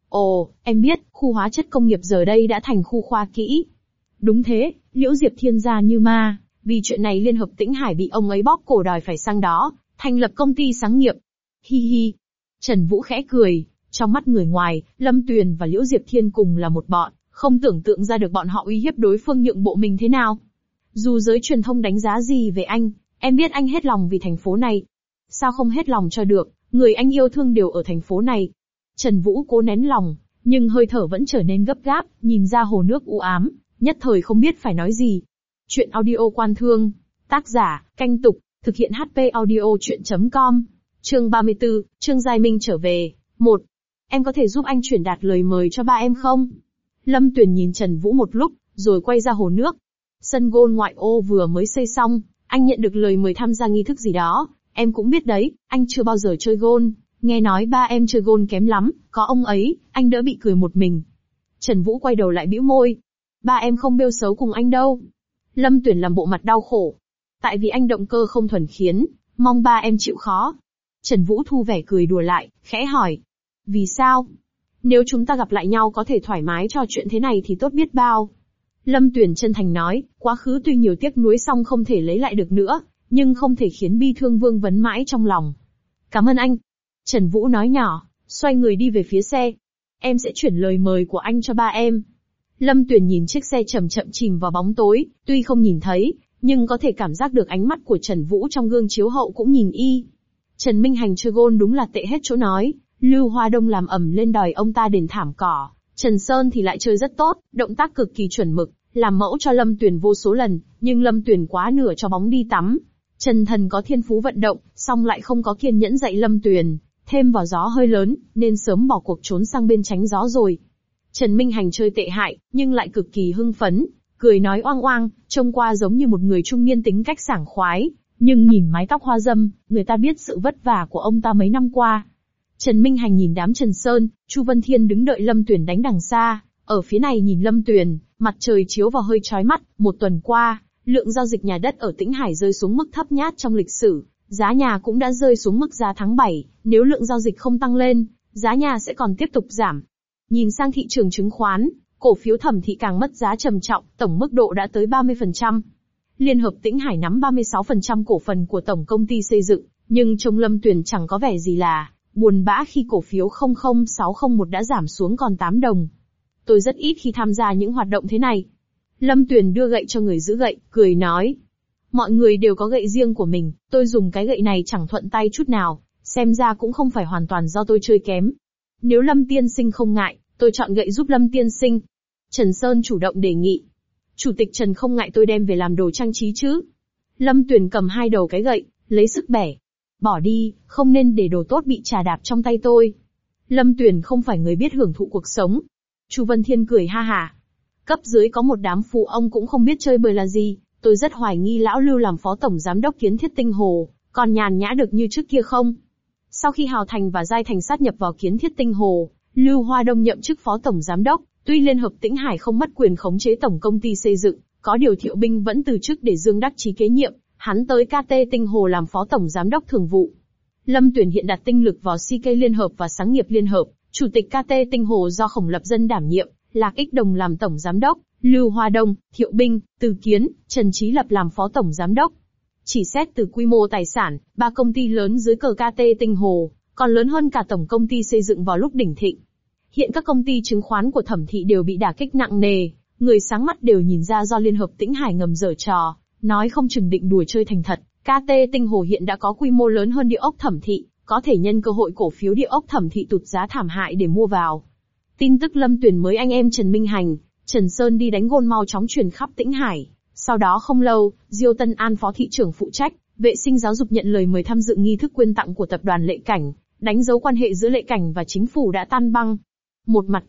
Ồ, em biết, khu hóa chất công nghiệp giờ đây đã thành khu khoa kỹ. Đúng thế, Liễu Diệp Thiên gia như ma, vì chuyện này Liên hợp Tĩnh Hải bị ông ấy bóp cổ đòi phải sang đó, thành lập công ty sáng nghiệp. Hi hi. Trần Vũ khẽ cười, trong mắt người ngoài, Lâm Tuyền và Liễu Diệp Thiên cùng là một bọn, không tưởng tượng ra được bọn họ uy hiếp đối phương nhượng bộ mình thế nào. Dù giới truyền thông đánh giá gì về anh, em biết anh hết lòng vì thành phố này. Sao không hết lòng cho được, người anh yêu thương đều ở thành phố này. Trần Vũ cố nén lòng, nhưng hơi thở vẫn trở nên gấp gáp, nhìn ra hồ nước u ám, nhất thời không biết phải nói gì. Chuyện audio Quan Thương, tác giả, Canh Tục, thực hiện hát pê audio chuyện chấm com. Chương ba mươi tư, Trương Giai Minh trở về. Một. Em có thể giúp anh chuyển đạt lời mời cho ba em không? Lâm Tuyền nhìn Trần Vũ một lúc, rồi quay ra hồ nước. Sân golf ngoại ô vừa mới xây xong, anh nhận được lời mời tham gia nghi thức gì đó. Em cũng biết đấy, anh chưa bao giờ chơi golf, nghe nói ba em chơi golf kém lắm, có ông ấy, anh đỡ bị cười một mình. Trần Vũ quay đầu lại bĩu môi. Ba em không bêu xấu cùng anh đâu. Lâm Tuyền làm bộ mặt đau khổ. Tại vì anh động cơ không thuần khiến, mong ba em chịu khó. Trần Vũ thu vẻ cười đùa lại, khẽ hỏi. Vì sao? Nếu chúng ta gặp lại nhau có thể thoải mái trò chuyện thế này thì tốt biết bao. Lâm Tuyền chân thành nói, quá khứ tuy nhiều tiếc nuối song không thể lấy lại được nữa, nhưng không thể khiến bi thương vương vấn mãi trong lòng. Cảm ơn anh. Trần Vũ nói nhỏ, xoay người đi về phía xe. Em sẽ chuyển lời mời của anh cho ba em. Lâm Tuyền nhìn chiếc xe chậm chậm chìm vào bóng tối, tuy không nhìn thấy, nhưng có thể cảm giác được ánh mắt của Trần Vũ trong gương chiếu hậu cũng nhìn y. Trần Minh Hành chơi gôn đúng là tệ hết chỗ nói, Lưu Hoa Đông làm ầm lên đòi ông ta đền thảm cỏ, Trần Sơn thì lại chơi rất tốt, động tác cực kỳ chuẩn mực, làm mẫu cho Lâm Tuyền vô số lần, nhưng Lâm Tuyền quá nửa cho bóng đi tắm. Trần Thần có thiên phú vận động, song lại không có kiên nhẫn dạy Lâm Tuyền, thêm vào gió hơi lớn, nên sớm bỏ cuộc trốn sang bên tránh gió rồi. Trần Minh Hành chơi tệ hại, nhưng lại cực kỳ hưng phấn, cười nói oang oang, trông qua giống như một người trung niên tính cách sảng khoái, nhưng nhìn mái tóc hoa râm, người ta biết sự vất vả của ông ta mấy năm qua. Trần Minh Hành nhìn đám Trần Sơn, Chu Vân Thiên đứng đợi Lâm Tuyền đánh đằng xa, ở phía này nhìn Lâm Tuyền, mặt trời chiếu vào hơi chói mắt. Một tuần qua, lượng giao dịch nhà đất ở Tĩnh Hải rơi xuống mức thấp nhất trong lịch sử, giá nhà cũng đã rơi xuống mức giá tháng bảy, nếu lượng giao dịch không tăng lên, giá nhà sẽ còn tiếp tục giảm. Nhìn sang thị trường chứng khoán, cổ phiếu Thẩm Thị càng mất giá trầm trọng, tổng mức độ đã tới ba mươi phần trăm. Liên hợp Tĩnh Hải nắm ba mươi sáu phần trăm cổ phần của tổng công ty xây dựng, nhưng trông Lâm Tuyền chẳng có vẻ gì là buồn bã khi cổ phiếu không không sáu không một đã giảm xuống còn tám đồng. Tôi rất ít khi tham gia những hoạt động thế này. Lâm Tuyền đưa gậy cho người giữ gậy, cười nói. Mọi người đều có gậy riêng của mình, tôi dùng cái gậy này chẳng thuận tay chút nào, xem ra cũng không phải hoàn toàn do tôi chơi kém. Nếu Lâm tiên sinh không ngại, tôi chọn gậy giúp Lâm tiên sinh. Trần Sơn chủ động đề nghị. Chủ tịch Trần không ngại tôi đem về làm đồ trang trí chứ. Lâm Tuyền cầm hai đầu cái gậy, lấy sức bẻ. Bỏ đi, không nên để đồ tốt bị trà đạp trong tay tôi. Lâm Tuyền không phải người biết hưởng thụ cuộc sống. Chu Vân Thiên cười ha hả. Cấp dưới có một đám phụ ông cũng không biết chơi bời là gì, tôi rất hoài nghi lão Lưu làm phó tổng giám đốc Kiến Thiết Tinh Hồ, còn nhàn nhã được như trước kia không? Sau khi Hào Thành và Giai Thành sát nhập vào Kiến Thiết Tinh Hồ, Lưu Hoa Đông nhậm chức phó tổng giám đốc, tuy Liên hợp Tĩnh Hải không mất quyền khống chế tổng công ty xây dựng, có điều Thiệu Binh vẫn từ chức để Dương Đắc Chí kế nhiệm, hắn tới ca tê Tinh Hồ làm phó tổng giám đốc thường vụ. Lâm Tuyền hiện đặt tinh lực vào xê ca Liên hợp và Sáng nghiệp Liên hợp, chủ tịch ca tê Tinh Hồ do Khổng Lập Dân đảm nhiệm, Lạc Ích Đồng làm tổng giám đốc, Lưu Hoa Đông, Thiệu Binh, Từ Kiến, Trần Chí Lập làm phó tổng giám đốc. Chỉ xét từ quy mô tài sản, ba công ty lớn dưới cờ ca tê Tinh Hồ, còn lớn hơn cả tổng công ty xây dựng vào lúc đỉnh thịnh. Hiện các công ty chứng khoán của Thẩm Thị đều bị đả kích nặng nề, người sáng mắt đều nhìn ra do Liên hợp Tĩnh Hải ngầm giở trò, nói không chừng định đùa chơi thành thật. ca tê Tinh Hồ hiện đã có quy mô lớn hơn địa ốc Thẩm Thị, có thể nhân cơ hội cổ phiếu địa ốc Thẩm Thị tụt giá thảm hại để mua vào. Tin tức Lâm Tuyền mới anh em Trần Minh Hành, Trần Sơn đi đánh gôn mau chóng truyền khắp Tĩnh Hải. Sau đó không lâu, Diêu Tân An phó thị trưởng phụ trách vệ sinh giáo dục nhận lời mời tham dự nghi thức quyên tặng của tập đoàn Lệ Cảnh, đánh dấu quan hệ giữa Lệ Cảnh và chính phủ đã tan băng. Một mặt khác,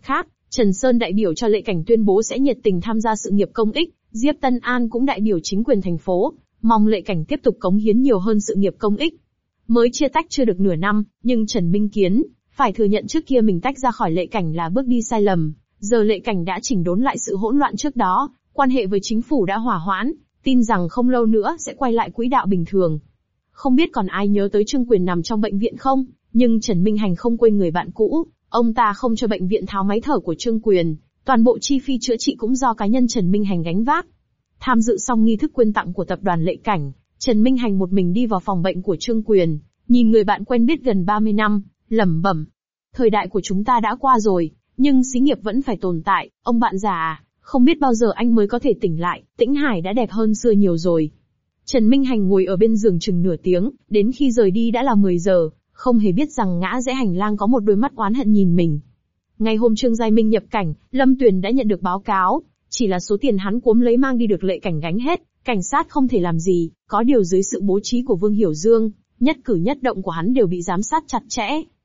Trần Sơn đại biểu cho Lệ Cảnh tuyên bố sẽ nhiệt tình tham gia sự nghiệp công ích, Diệp Tân An cũng đại biểu chính quyền thành phố, mong Lệ Cảnh tiếp tục cống hiến nhiều hơn sự nghiệp công ích. Mới chia tách chưa được nửa năm, nhưng Trần Minh Kiến phải thừa nhận trước kia mình tách ra khỏi Lệ Cảnh là bước đi sai lầm, giờ Lệ Cảnh đã chỉnh đốn lại sự hỗn loạn trước đó, quan hệ với chính phủ đã hòa hoãn, tin rằng không lâu nữa sẽ quay lại quỹ đạo bình thường. Không biết còn ai nhớ tới Trương Quyền nằm trong bệnh viện không, nhưng Trần Minh Hành không quên người bạn cũ, ông ta không cho bệnh viện tháo máy thở của Trương Quyền, toàn bộ chi phí chữa trị cũng do cá nhân Trần Minh Hành gánh vác. Tham dự xong nghi thức quyên tặng của tập đoàn Lệ Cảnh, Trần Minh Hành một mình đi vào phòng bệnh của Trương Quyền, nhìn người bạn quen biết gần ba mươi năm, lẩm bẩm. Thời đại của chúng ta đã qua rồi, nhưng xí nghiệp vẫn phải tồn tại, ông bạn già à, không biết bao giờ anh mới có thể tỉnh lại, Tĩnh Hải đã đẹp hơn xưa nhiều rồi. Trần Minh Hành ngồi ở bên giường chừng nửa tiếng, đến khi rời đi đã là mười giờ, không hề biết rằng ngã rẽ hành lang có một đôi mắt oán hận nhìn mình. Ngày hôm Trương Giai Minh nhập cảnh, Lâm Tuyền đã nhận được báo cáo, chỉ là số tiền hắn cuốn lấy mang đi được Lệ Cảnh gánh hết, cảnh sát không thể làm gì, có điều dưới sự bố trí của Vương Hiểu Dương, nhất cử nhất động của hắn đều bị giám sát chặt chẽ.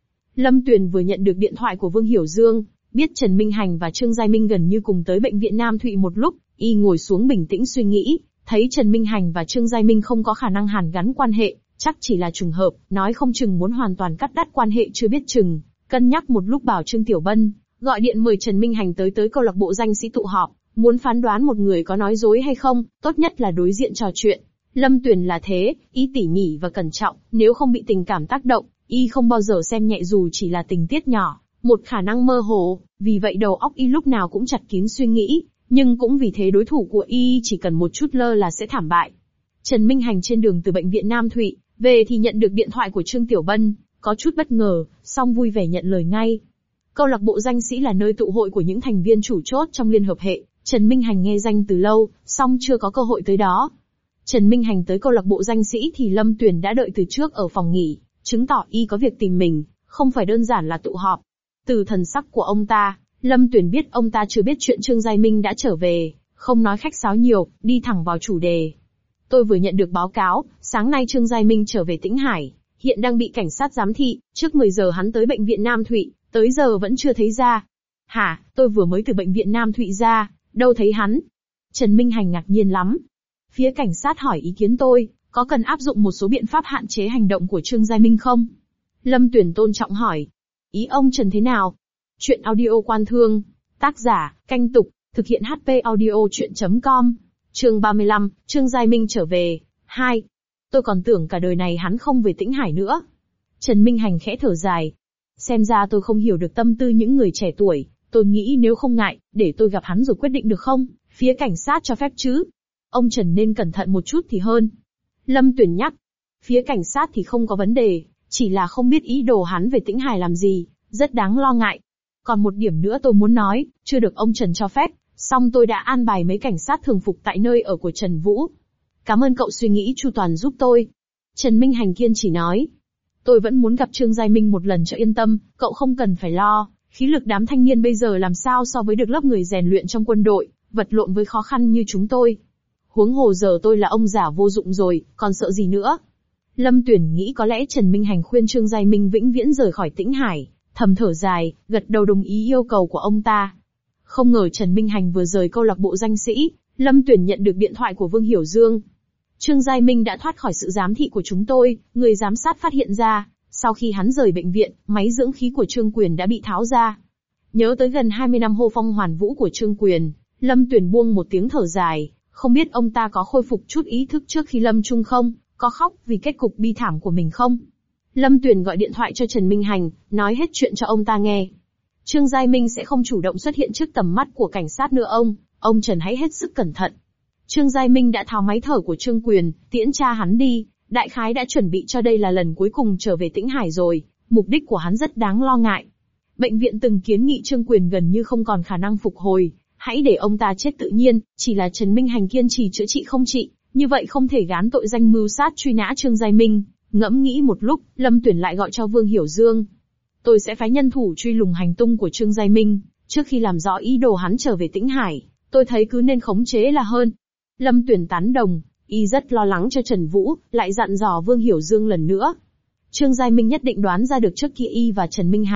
Lâm Tuyền vừa nhận được điện thoại của Vương Hiểu Dương, biết Trần Minh Hành và Trương Giai Minh gần như cùng tới bệnh viện Nam Thụy một lúc, y ngồi xuống bình tĩnh suy nghĩ, thấy Trần Minh Hành và Trương Giai Minh không có khả năng hàn gắn quan hệ, chắc chỉ là trùng hợp, nói không chừng muốn hoàn toàn cắt đứt quan hệ chưa biết chừng. Cân nhắc một lúc bảo Trương Tiểu Bân gọi điện mời Trần Minh Hành tới tới câu lạc bộ danh sĩ tụ họp, muốn phán đoán một người có nói dối hay không, tốt nhất là đối diện trò chuyện. Lâm Tuyền là thế, y tỉ mỉ và cẩn trọng, nếu không bị tình cảm tác động, y không bao giờ xem nhẹ dù chỉ là tình tiết nhỏ, một khả năng mơ hồ, vì vậy đầu óc y lúc nào cũng chặt kín suy nghĩ, nhưng cũng vì thế đối thủ của y chỉ cần một chút lơ là sẽ thảm bại. Trần Minh Hành trên đường từ bệnh viện Nam Thụy về thì nhận được điện thoại của Trương Tiểu Bân, có chút bất ngờ, song vui vẻ nhận lời ngay. Câu lạc bộ danh sĩ là nơi tụ hội của những thành viên chủ chốt trong liên hợp hệ, Trần Minh Hành nghe danh từ lâu, song chưa có cơ hội tới đó. Trần Minh Hành tới câu lạc bộ danh sĩ thì Lâm Tuyền đã đợi từ trước ở phòng nghỉ, chứng tỏ y có việc tìm mình, không phải đơn giản là tụ họp. Từ thần sắc của ông ta, Lâm Tuyền biết ông ta chưa biết chuyện Trương Giai Minh đã trở về, không nói khách sáo nhiều, đi thẳng vào chủ đề. Tôi vừa nhận được báo cáo, sáng nay Trương Giai Minh trở về Tĩnh Hải, hiện đang bị cảnh sát giám thị, trước mười giờ hắn tới bệnh viện Nam Thụy, tới giờ vẫn chưa thấy ra. Hả, tôi vừa mới từ bệnh viện Nam Thụy ra, đâu thấy hắn. Trần Minh Hành ngạc nhiên lắm. Phía cảnh sát hỏi ý kiến tôi, có cần áp dụng một số biện pháp hạn chế hành động của Trương Giai Minh không? Lâm Tuyền tôn trọng hỏi. Ý ông Trần thế nào? Chuyện audio quan thương. Tác giả, Canh Tục, thực hiện hát pê audio chuyện chấm com. Chương ba mươi lăm, Trương Giai Minh trở về. hai. Tôi còn tưởng cả đời này hắn không về Tĩnh Hải nữa. Trần Minh Hành khẽ thở dài. Xem ra tôi không hiểu được tâm tư những người trẻ tuổi, tôi nghĩ nếu không ngại, để tôi gặp hắn rồi quyết định được không? Phía cảnh sát cho phép chứ? Ông Trần nên cẩn thận một chút thì hơn. Lâm Tuyền nhắc. Phía cảnh sát thì không có vấn đề, chỉ là không biết ý đồ hắn về Tĩnh Hải làm gì, rất đáng lo ngại. Còn một điểm nữa tôi muốn nói, chưa được ông Trần cho phép, song tôi đã an bài mấy cảnh sát thường phục tại nơi ở của Trần Vũ. Cảm ơn cậu suy nghĩ chu toàn giúp tôi. Trần Minh Hành kiên chỉ nói. Tôi vẫn muốn gặp Trương Giai Minh một lần cho yên tâm, cậu không cần phải lo, khí lực đám thanh niên bây giờ làm sao so với được lớp người rèn luyện trong quân đội, vật lộn với khó khăn như chúng tôi. Huống hồ giờ tôi là ông già vô dụng rồi, còn sợ gì nữa. Lâm Tuyền nghĩ có lẽ Trần Minh Hành khuyên Trương Giai Minh vĩnh viễn rời khỏi Tĩnh Hải, thầm thở dài, gật đầu đồng ý yêu cầu của ông ta. Không ngờ Trần Minh Hành vừa rời câu lạc bộ danh sĩ, Lâm Tuyền nhận được điện thoại của Vương Hiểu Dương. Trương Giai Minh đã thoát khỏi sự giám thị của chúng tôi, người giám sát phát hiện ra, sau khi hắn rời bệnh viện, máy dưỡng khí của Trương Quyền đã bị tháo ra. Nhớ tới gần hai mươi năm hô phong hoàn vũ của Trương Quyền, Lâm Tuyền buông một tiếng thở dài, không biết ông ta có khôi phục chút ý thức trước khi lâm chung không, có khóc vì kết cục bi thảm của mình không. Lâm Tuyền gọi điện thoại cho Trần Minh Hành, nói hết chuyện cho ông ta nghe. Trương Giai Minh sẽ không chủ động xuất hiện trước tầm mắt của cảnh sát nữa ông, ông Trần hãy hết sức cẩn thận. Trương Giai Minh đã tháo máy thở của Trương Quyền, tiễn cha hắn đi, đại khái đã chuẩn bị cho đây là lần cuối cùng trở về Tĩnh Hải rồi, mục đích của hắn rất đáng lo ngại. Bệnh viện từng kiến nghị Trương Quyền gần như không còn khả năng phục hồi, hãy để ông ta chết tự nhiên, chỉ là Trần Minh Hành kiên trì chữa trị không trị, như vậy không thể gán tội danh mưu sát truy nã Trương Giai Minh. Ngẫm nghĩ một lúc, Lâm Tuyền lại gọi cho Vương Hiểu Dương. Tôi sẽ phái nhân thủ truy lùng hành tung của Trương Giai Minh, trước khi làm rõ ý đồ hắn trở về Tĩnh Hải, tôi thấy cứ nên khống chế là hơn. Lâm Tuyền tán đồng, y rất lo lắng cho Trần Vũ, lại dặn dò Vương Hiểu Dương lần nữa. Trương Giai Minh nhất định đoán ra được trước kia y và Trần Minh Hành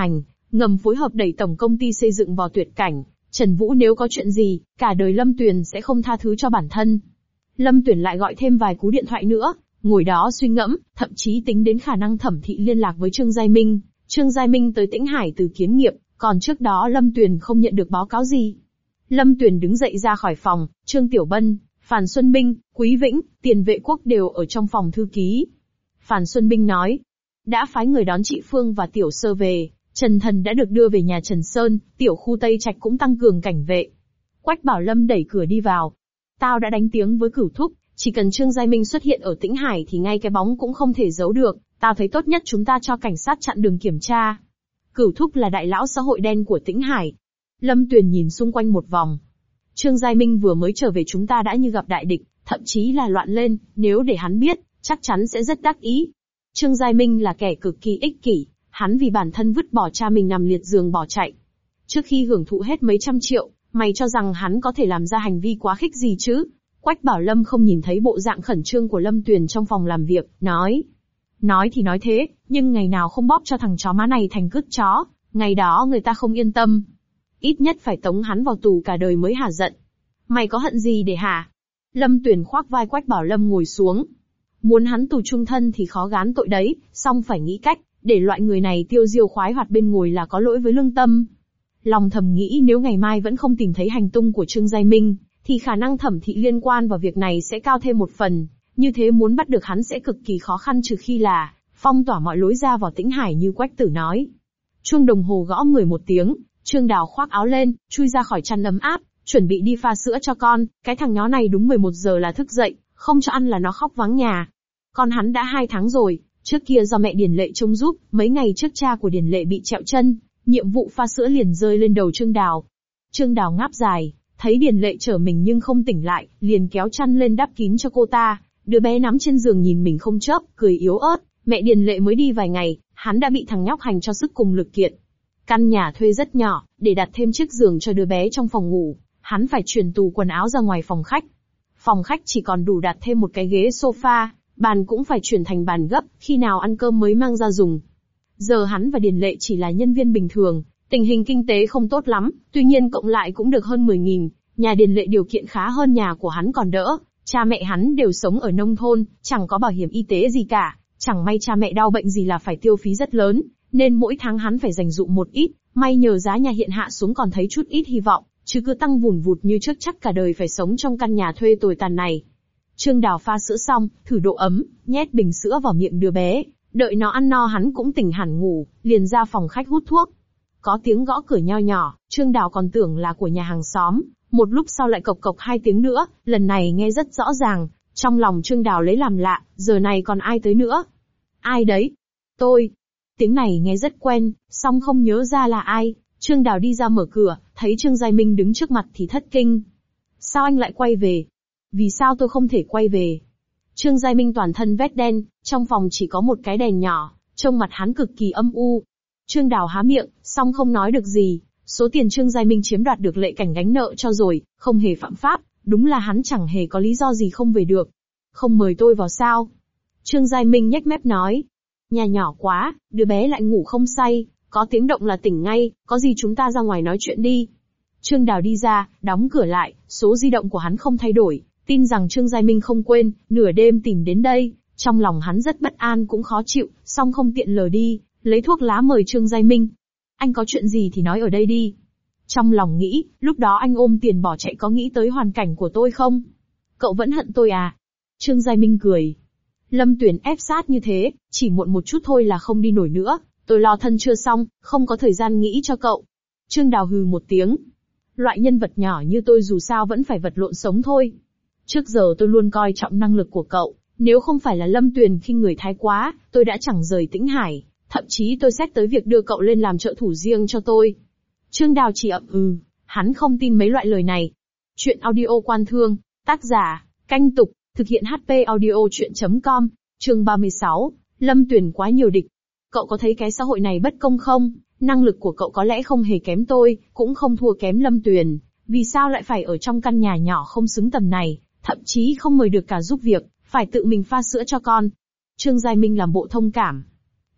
ngầm phối hợp đẩy tổng công ty xây dựng vào tuyệt cảnh. Trần Vũ nếu có chuyện gì, cả đời Lâm Tuyền sẽ không tha thứ cho bản thân. Lâm Tuyền lại gọi thêm vài cú điện thoại nữa, ngồi đó suy ngẫm, thậm chí tính đến khả năng Thẩm Thị liên lạc với Trương Giai Minh. Trương Giai Minh tới Tĩnh Hải từ kiến nghiệp, còn trước đó Lâm Tuyền không nhận được báo cáo gì. Lâm Tuyền đứng dậy ra khỏi phòng, Trương Tiểu Bân, Phàn Xuân Binh, Quý Vĩnh, Tiền Vệ Quốc đều ở trong phòng thư ký. Phàn Xuân Binh nói, đã phái người đón chị Phương và Tiểu Sơ về, Trần Thần đã được đưa về nhà Trần Sơn, tiểu khu Tây Trạch cũng tăng cường cảnh vệ. Quách Bảo Lâm đẩy cửa đi vào. Tao đã đánh tiếng với Cửu Thúc, chỉ cần Trương Giai Minh xuất hiện ở Tĩnh Hải thì ngay cái bóng cũng không thể giấu được, tao thấy tốt nhất chúng ta cho cảnh sát chặn đường kiểm tra. Cửu Thúc là đại lão xã hội đen của Tĩnh Hải. Lâm Tuyền nhìn xung quanh một vòng. Trương Giai Minh vừa mới trở về chúng ta đã như gặp đại địch, thậm chí là loạn lên, nếu để hắn biết, chắc chắn sẽ rất đắc ý. Trương Giai Minh là kẻ cực kỳ ích kỷ, hắn vì bản thân vứt bỏ cha mình nằm liệt giường bỏ chạy. Trước khi hưởng thụ hết mấy trăm triệu, mày cho rằng hắn có thể làm ra hành vi quá khích gì chứ? Quách Bảo Lâm không nhìn thấy bộ dạng khẩn trương của Lâm Tuyền trong phòng làm việc, nói. Nói thì nói thế, nhưng ngày nào không bóp cho thằng chó má này thành cứt chó, ngày đó người ta không yên tâm. Ít nhất phải tống hắn vào tù cả đời mới hả giận. Mày có hận gì để hả? Lâm Tuyền khoác vai Quách Bảo Lâm ngồi xuống. Muốn hắn tù chung thân thì khó gán tội đấy, song phải nghĩ cách, để loại người này tiêu diêu khoái hoạt bên ngồi là có lỗi với lương tâm. Lòng thầm nghĩ nếu ngày mai vẫn không tìm thấy hành tung của Trương Giai Minh, thì khả năng Thẩm Thị liên quan vào việc này sẽ cao thêm một phần, như thế muốn bắt được hắn sẽ cực kỳ khó khăn trừ khi là phong tỏa mọi lối ra vào Tĩnh Hải như Quách Tử nói. Chuông đồng hồ gõ mười một tiếng, Trương Đào khoác áo lên, chui ra khỏi chăn ấm áp, chuẩn bị đi pha sữa cho con, cái thằng nhó này đúng mười một giờ là thức dậy, không cho ăn là nó khóc vắng nhà. Con hắn đã hai tháng rồi, trước kia do mẹ Điền Lệ trông giúp, mấy ngày trước cha của Điền Lệ bị trẹo chân, nhiệm vụ pha sữa liền rơi lên đầu Trương Đào. Trương Đào ngáp dài, thấy Điền Lệ chở mình nhưng không tỉnh lại, liền kéo chăn lên đắp kín cho cô ta. Đứa bé nằm trên giường nhìn mình không chớp, cười yếu ớt. Mẹ Điền Lệ mới đi vài ngày, hắn đã bị thằng nhóc hành cho sức cùng lực kiện. Căn nhà thuê rất nhỏ, để đặt thêm chiếc giường cho đứa bé trong phòng ngủ, hắn phải chuyển tủ quần áo ra ngoài phòng khách. Phòng khách chỉ còn đủ đặt thêm một cái ghế sofa, bàn cũng phải chuyển thành bàn gấp, khi nào ăn cơm mới mang ra dùng. Giờ hắn và Điền Lệ chỉ là nhân viên bình thường, tình hình kinh tế không tốt lắm, tuy nhiên cộng lại cũng được hơn mười nghìn, nhà Điền Lệ điều kiện khá hơn nhà của hắn còn đỡ, cha mẹ hắn đều sống ở nông thôn, chẳng có bảo hiểm y tế gì cả, chẳng may cha mẹ đau bệnh gì là phải tiêu phí rất lớn, nên mỗi tháng hắn phải dành dụm một ít, may nhờ giá nhà hiện hạ xuống còn thấy chút ít hy vọng, chứ cứ tăng vùn vụt như trước chắc cả đời phải sống trong căn nhà thuê tồi tàn này. Trương Đào pha sữa xong, thử độ ấm, nhét bình sữa vào miệng đứa bé, đợi nó ăn no hắn cũng tỉnh hẳn ngủ, liền ra phòng khách hút thuốc. Có tiếng gõ cửa nho nhỏ, Trương Đào còn tưởng là của nhà hàng xóm, một lúc sau lại cộc cộc hai tiếng nữa, lần này nghe rất rõ ràng, trong lòng Trương Đào lấy làm lạ, giờ này còn ai tới nữa? Ai đấy? Tôi. Tiếng này nghe rất quen, song không nhớ ra là ai. Trương Đào đi ra mở cửa, thấy Trương Giai Minh đứng trước mặt thì thất kinh. Sao anh lại quay về? Vì sao tôi không thể quay về? Trương Giai Minh toàn thân vết đen, trong phòng chỉ có một cái đèn nhỏ, trông mặt hắn cực kỳ âm u. Trương Đào há miệng, song không nói được gì. Số tiền Trương Giai Minh chiếm đoạt được Lệ Cảnh gánh nợ cho rồi, không hề phạm pháp, đúng là hắn chẳng hề có lý do gì không về được. Không mời tôi vào sao? Trương Giai Minh nhếch mép nói. Nhà nhỏ quá, đứa bé lại ngủ không say, có tiếng động là tỉnh ngay, có gì chúng ta ra ngoài nói chuyện đi. Trương Đào đi ra, đóng cửa lại, số di động của hắn không thay đổi, tin rằng Trương Giai Minh không quên, nửa đêm tìm đến đây, trong lòng hắn rất bất an cũng khó chịu, song không tiện lờ đi, lấy thuốc lá mời Trương Giai Minh. Anh có chuyện gì thì nói ở đây đi. Trong lòng nghĩ, lúc đó anh ôm tiền bỏ chạy có nghĩ tới hoàn cảnh của tôi không? Cậu vẫn hận tôi à? Trương Giai Minh cười. Lâm Tuyền ép sát như thế, chỉ muộn một chút thôi là không đi nổi nữa, tôi lo thân chưa xong, không có thời gian nghĩ cho cậu. Trương Đào hừ một tiếng. Loại nhân vật nhỏ như tôi dù sao vẫn phải vật lộn sống thôi. Trước giờ tôi luôn coi trọng năng lực của cậu, nếu không phải là Lâm Tuyền khinh người thái quá, tôi đã chẳng rời Tĩnh Hải, thậm chí tôi xét tới việc đưa cậu lên làm trợ thủ riêng cho tôi. Trương Đào chỉ ậm ừ, hắn không tin mấy loại lời này. Chuyện audio Quan Thương, tác giả, Canh Tục, thực hiện hát pê audio chuyện chấm com, chương ba mươi sáu, Lâm Tuyền quá nhiều địch. Cậu có thấy cái xã hội này bất công không? Năng lực của cậu có lẽ không hề kém tôi, cũng không thua kém Lâm Tuyền, vì sao lại phải ở trong căn nhà nhỏ không xứng tầm này, thậm chí không mời được cả giúp việc, phải tự mình pha sữa cho con. Trương Giai Minh làm bộ thông cảm.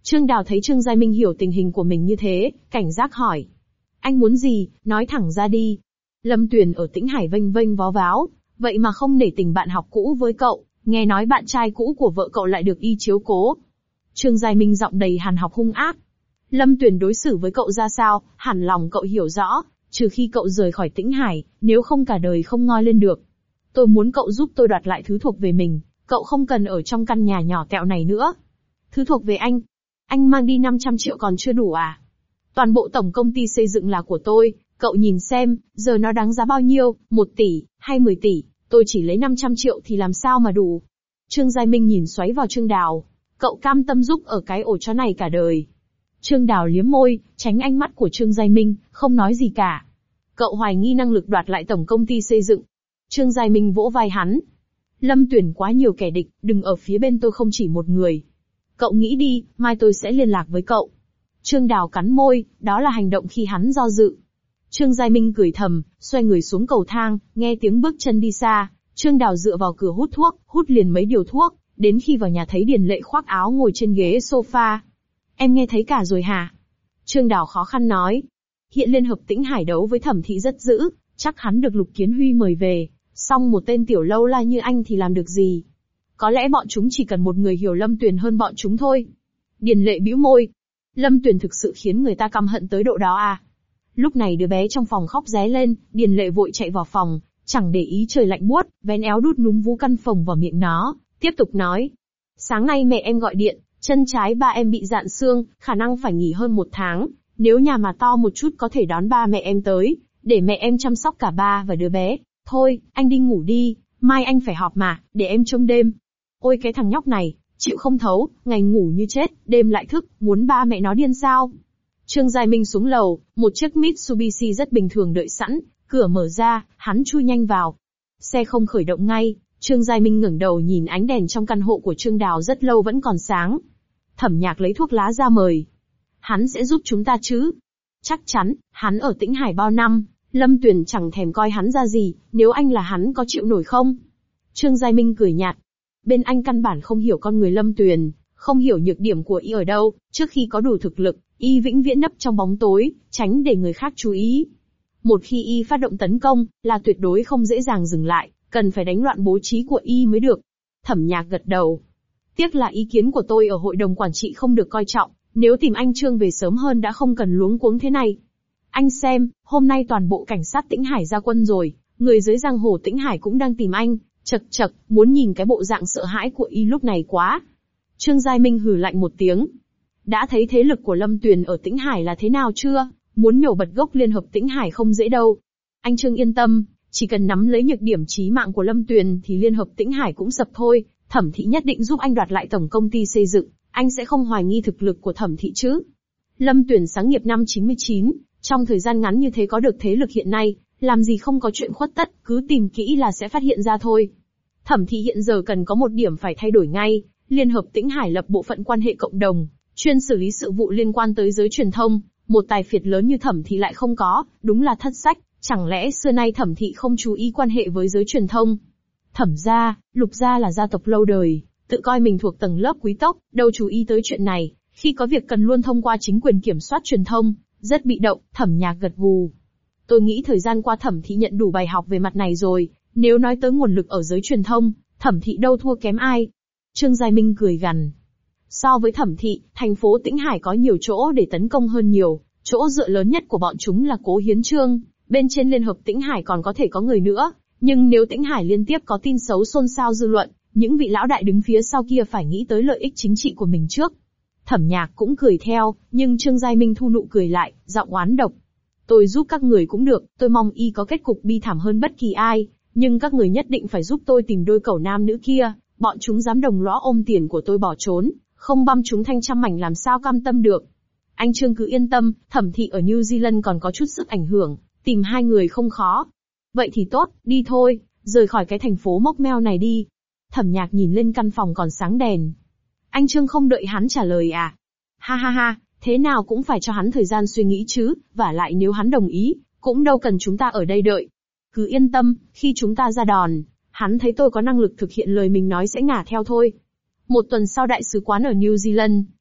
Trương Đào thấy Trương Giai Minh hiểu tình hình của mình như thế, cảnh giác hỏi. Anh muốn gì, nói thẳng ra đi. Lâm Tuyền ở Tĩnh Hải vênh vênh vó váo, vậy mà không nể tình bạn học cũ với cậu, nghe nói bạn trai cũ của vợ cậu lại được y chiếu cố. Trương Giai Minh giọng đầy hàn học hung ác. Lâm Tuyền đối xử với cậu ra sao, hẳn lòng cậu hiểu rõ, trừ khi cậu rời khỏi Tĩnh Hải, nếu không cả đời không ngoi lên được. Tôi muốn cậu giúp tôi đoạt lại thứ thuộc về mình, cậu không cần ở trong căn nhà nhỏ tẹo này nữa. Thứ thuộc về anh? Anh mang đi năm trăm triệu còn chưa đủ à? Toàn bộ tổng công ty xây dựng là của tôi, cậu nhìn xem, giờ nó đáng giá bao nhiêu, một tỷ, hay mười tỷ, tôi chỉ lấy năm trăm triệu thì làm sao mà đủ. Trương Giai Minh nhìn xoáy vào Trương Đào, cậu cam tâm giúp ở cái ổ chó này cả đời. Trương Đào liếm môi, tránh ánh mắt của Trương Giai Minh, không nói gì cả. Cậu hoài nghi năng lực đoạt lại tổng công ty xây dựng. Trương Giai Minh vỗ vai hắn. Lâm Tuyển quá nhiều kẻ địch, đừng ở phía bên tôi không chỉ một người. Cậu nghĩ đi, mai tôi sẽ liên lạc với cậu. Trương Đào cắn môi, đó là hành động khi hắn do dự. Trương Giai Minh cười thầm, xoay người xuống cầu thang, nghe tiếng bước chân đi xa. Trương Đào dựa vào cửa hút thuốc, hút liền mấy điều thuốc, đến khi vào nhà thấy Điền Lệ khoác áo ngồi trên ghế sofa. Em nghe thấy cả rồi hả? Trương Đào khó khăn nói. Hiện Liên Hợp Tĩnh Hải đấu với Thẩm Thị rất dữ, chắc hắn được Lục Kiến Huy mời về, song một tên tiểu lâu la như anh thì làm được gì? Có lẽ bọn chúng chỉ cần một người hiểu Lâm Tuyền hơn bọn chúng thôi. Điền Lệ bĩu môi. Lâm Tuyền thực sự khiến người ta căm hận tới độ đó à? Lúc này đứa bé trong phòng khóc ré lên, Điền Lệ vội chạy vào phòng, chẳng để ý trời lạnh buốt, vén éo đút núm vú căn phòng vào miệng nó, tiếp tục nói. Sáng nay mẹ em gọi điện, chân trái ba em bị rạn xương, khả năng phải nghỉ hơn một tháng, nếu nhà mà to một chút có thể đón ba mẹ em tới, để mẹ em chăm sóc cả ba và đứa bé. Thôi, anh đi ngủ đi, mai anh phải họp mà, để em trông đêm. Ôi cái thằng nhóc này, chịu không thấu, ngày ngủ như chết, đêm lại thức, muốn ba mẹ nó điên sao? Trương Giai Minh xuống lầu, một chiếc Mitsubishi rất bình thường đợi sẵn, cửa mở ra, hắn chui nhanh vào. Xe không khởi động ngay, Trương Giai Minh ngẩng đầu nhìn ánh đèn trong căn hộ của Trương Đào rất lâu vẫn còn sáng. Thẩm Nhạc lấy thuốc lá ra mời. Hắn sẽ giúp chúng ta chứ? Chắc chắn, hắn ở Tĩnh Hải bao năm, Lâm Tuyền chẳng thèm coi hắn ra gì, nếu anh là hắn có chịu nổi không? Trương Giai Minh cười nhạt. Bên anh căn bản không hiểu con người Lâm Tuyền, không hiểu nhược điểm của y ở đâu, trước khi có đủ thực lực, y vĩnh viễn nấp trong bóng tối, tránh để người khác chú ý. Một khi y phát động tấn công, là tuyệt đối không dễ dàng dừng lại, cần phải đánh loạn bố trí của y mới được. Thẩm Nhạc gật đầu. Tiếc là ý kiến của tôi ở hội đồng quản trị không được coi trọng, nếu tìm anh Trương về sớm hơn đã không cần luống cuống thế này. Anh xem, hôm nay toàn bộ cảnh sát Tĩnh Hải ra quân rồi, người dưới giang hồ Tĩnh Hải cũng đang tìm anh, chật chật, muốn nhìn cái bộ dạng sợ hãi của y lúc này quá. Trương Giai Minh hừ lạnh một tiếng. Đã thấy thế lực của Lâm Tuyền ở Tĩnh Hải là thế nào chưa? Muốn nhổ bật gốc Liên Hợp Tĩnh Hải không dễ đâu. Anh Trương yên tâm, chỉ cần nắm lấy nhược điểm chí mạng của Lâm Tuyền thì Liên Hợp Tĩnh Hải cũng sập thôi. Thẩm Thị nhất định giúp anh đoạt lại tổng công ty xây dựng, anh sẽ không hoài nghi thực lực của Thẩm Thị chứ. Lâm Tuyền sáng nghiệp năm chín mươi chín, trong thời gian ngắn như thế có được thế lực hiện nay, làm gì không có chuyện khuất tất, cứ tìm kỹ là sẽ phát hiện ra thôi. Thẩm Thị hiện giờ cần có một điểm phải thay đổi ngay, Liên Hợp Tĩnh Hải lập bộ phận quan hệ cộng đồng, chuyên xử lý sự vụ liên quan tới giới truyền thông, một tài phiệt lớn như Thẩm Thị lại không có, đúng là thất sách, chẳng lẽ xưa nay Thẩm Thị không chú ý quan hệ với giới truyền thông? Thẩm gia, Lục gia là gia tộc lâu đời, tự coi mình thuộc tầng lớp quý tộc, đâu chú ý tới chuyện này, khi có việc cần luôn thông qua chính quyền kiểm soát truyền thông, rất bị động. Thẩm Nhạc gật gù. Tôi nghĩ thời gian qua Thẩm Thị nhận đủ bài học về mặt này rồi, nếu nói tới nguồn lực ở giới truyền thông, Thẩm Thị đâu thua kém ai. Trương Giai Minh cười gằn. So với Thẩm Thị, thành phố Tĩnh Hải có nhiều chỗ để tấn công hơn nhiều, chỗ dựa lớn nhất của bọn chúng là Cố Hiến Trương, bên trên Liên Hợp Tĩnh Hải còn có thể có người nữa, nhưng nếu Tĩnh Hải liên tiếp có tin xấu xôn xao dư luận, những vị lão đại đứng phía sau kia phải nghĩ tới lợi ích chính trị của mình trước. Thẩm Nhạc cũng cười theo, nhưng Trương Giai Minh thu nụ cười lại, giọng oán độc. Tôi giúp các người cũng được, tôi mong y có kết cục bi thảm hơn bất kỳ ai, nhưng các người nhất định phải giúp tôi tìm đôi cẩu nam nữ kia, bọn chúng dám đồng lõa ôm tiền của tôi bỏ trốn, không băm chúng thành trăm mảnh làm sao cam tâm được. Anh Trương cứ yên tâm, Thẩm Thị ở New Zealand còn có chút sức ảnh hưởng, tìm hai người không khó. Vậy thì tốt, đi thôi, rời khỏi cái thành phố mốc meo này đi. Thẩm Nhạc nhìn lên căn phòng còn sáng đèn. Anh Trương không đợi hắn trả lời à? Ha ha ha, thế nào cũng phải cho hắn thời gian suy nghĩ chứ, vả lại nếu hắn đồng ý, cũng đâu cần chúng ta ở đây đợi. Cứ yên tâm, khi chúng ta ra đòn, hắn thấy tôi có năng lực thực hiện lời mình nói sẽ ngả theo thôi. Một tuần sau đại sứ quán ở New Zealand,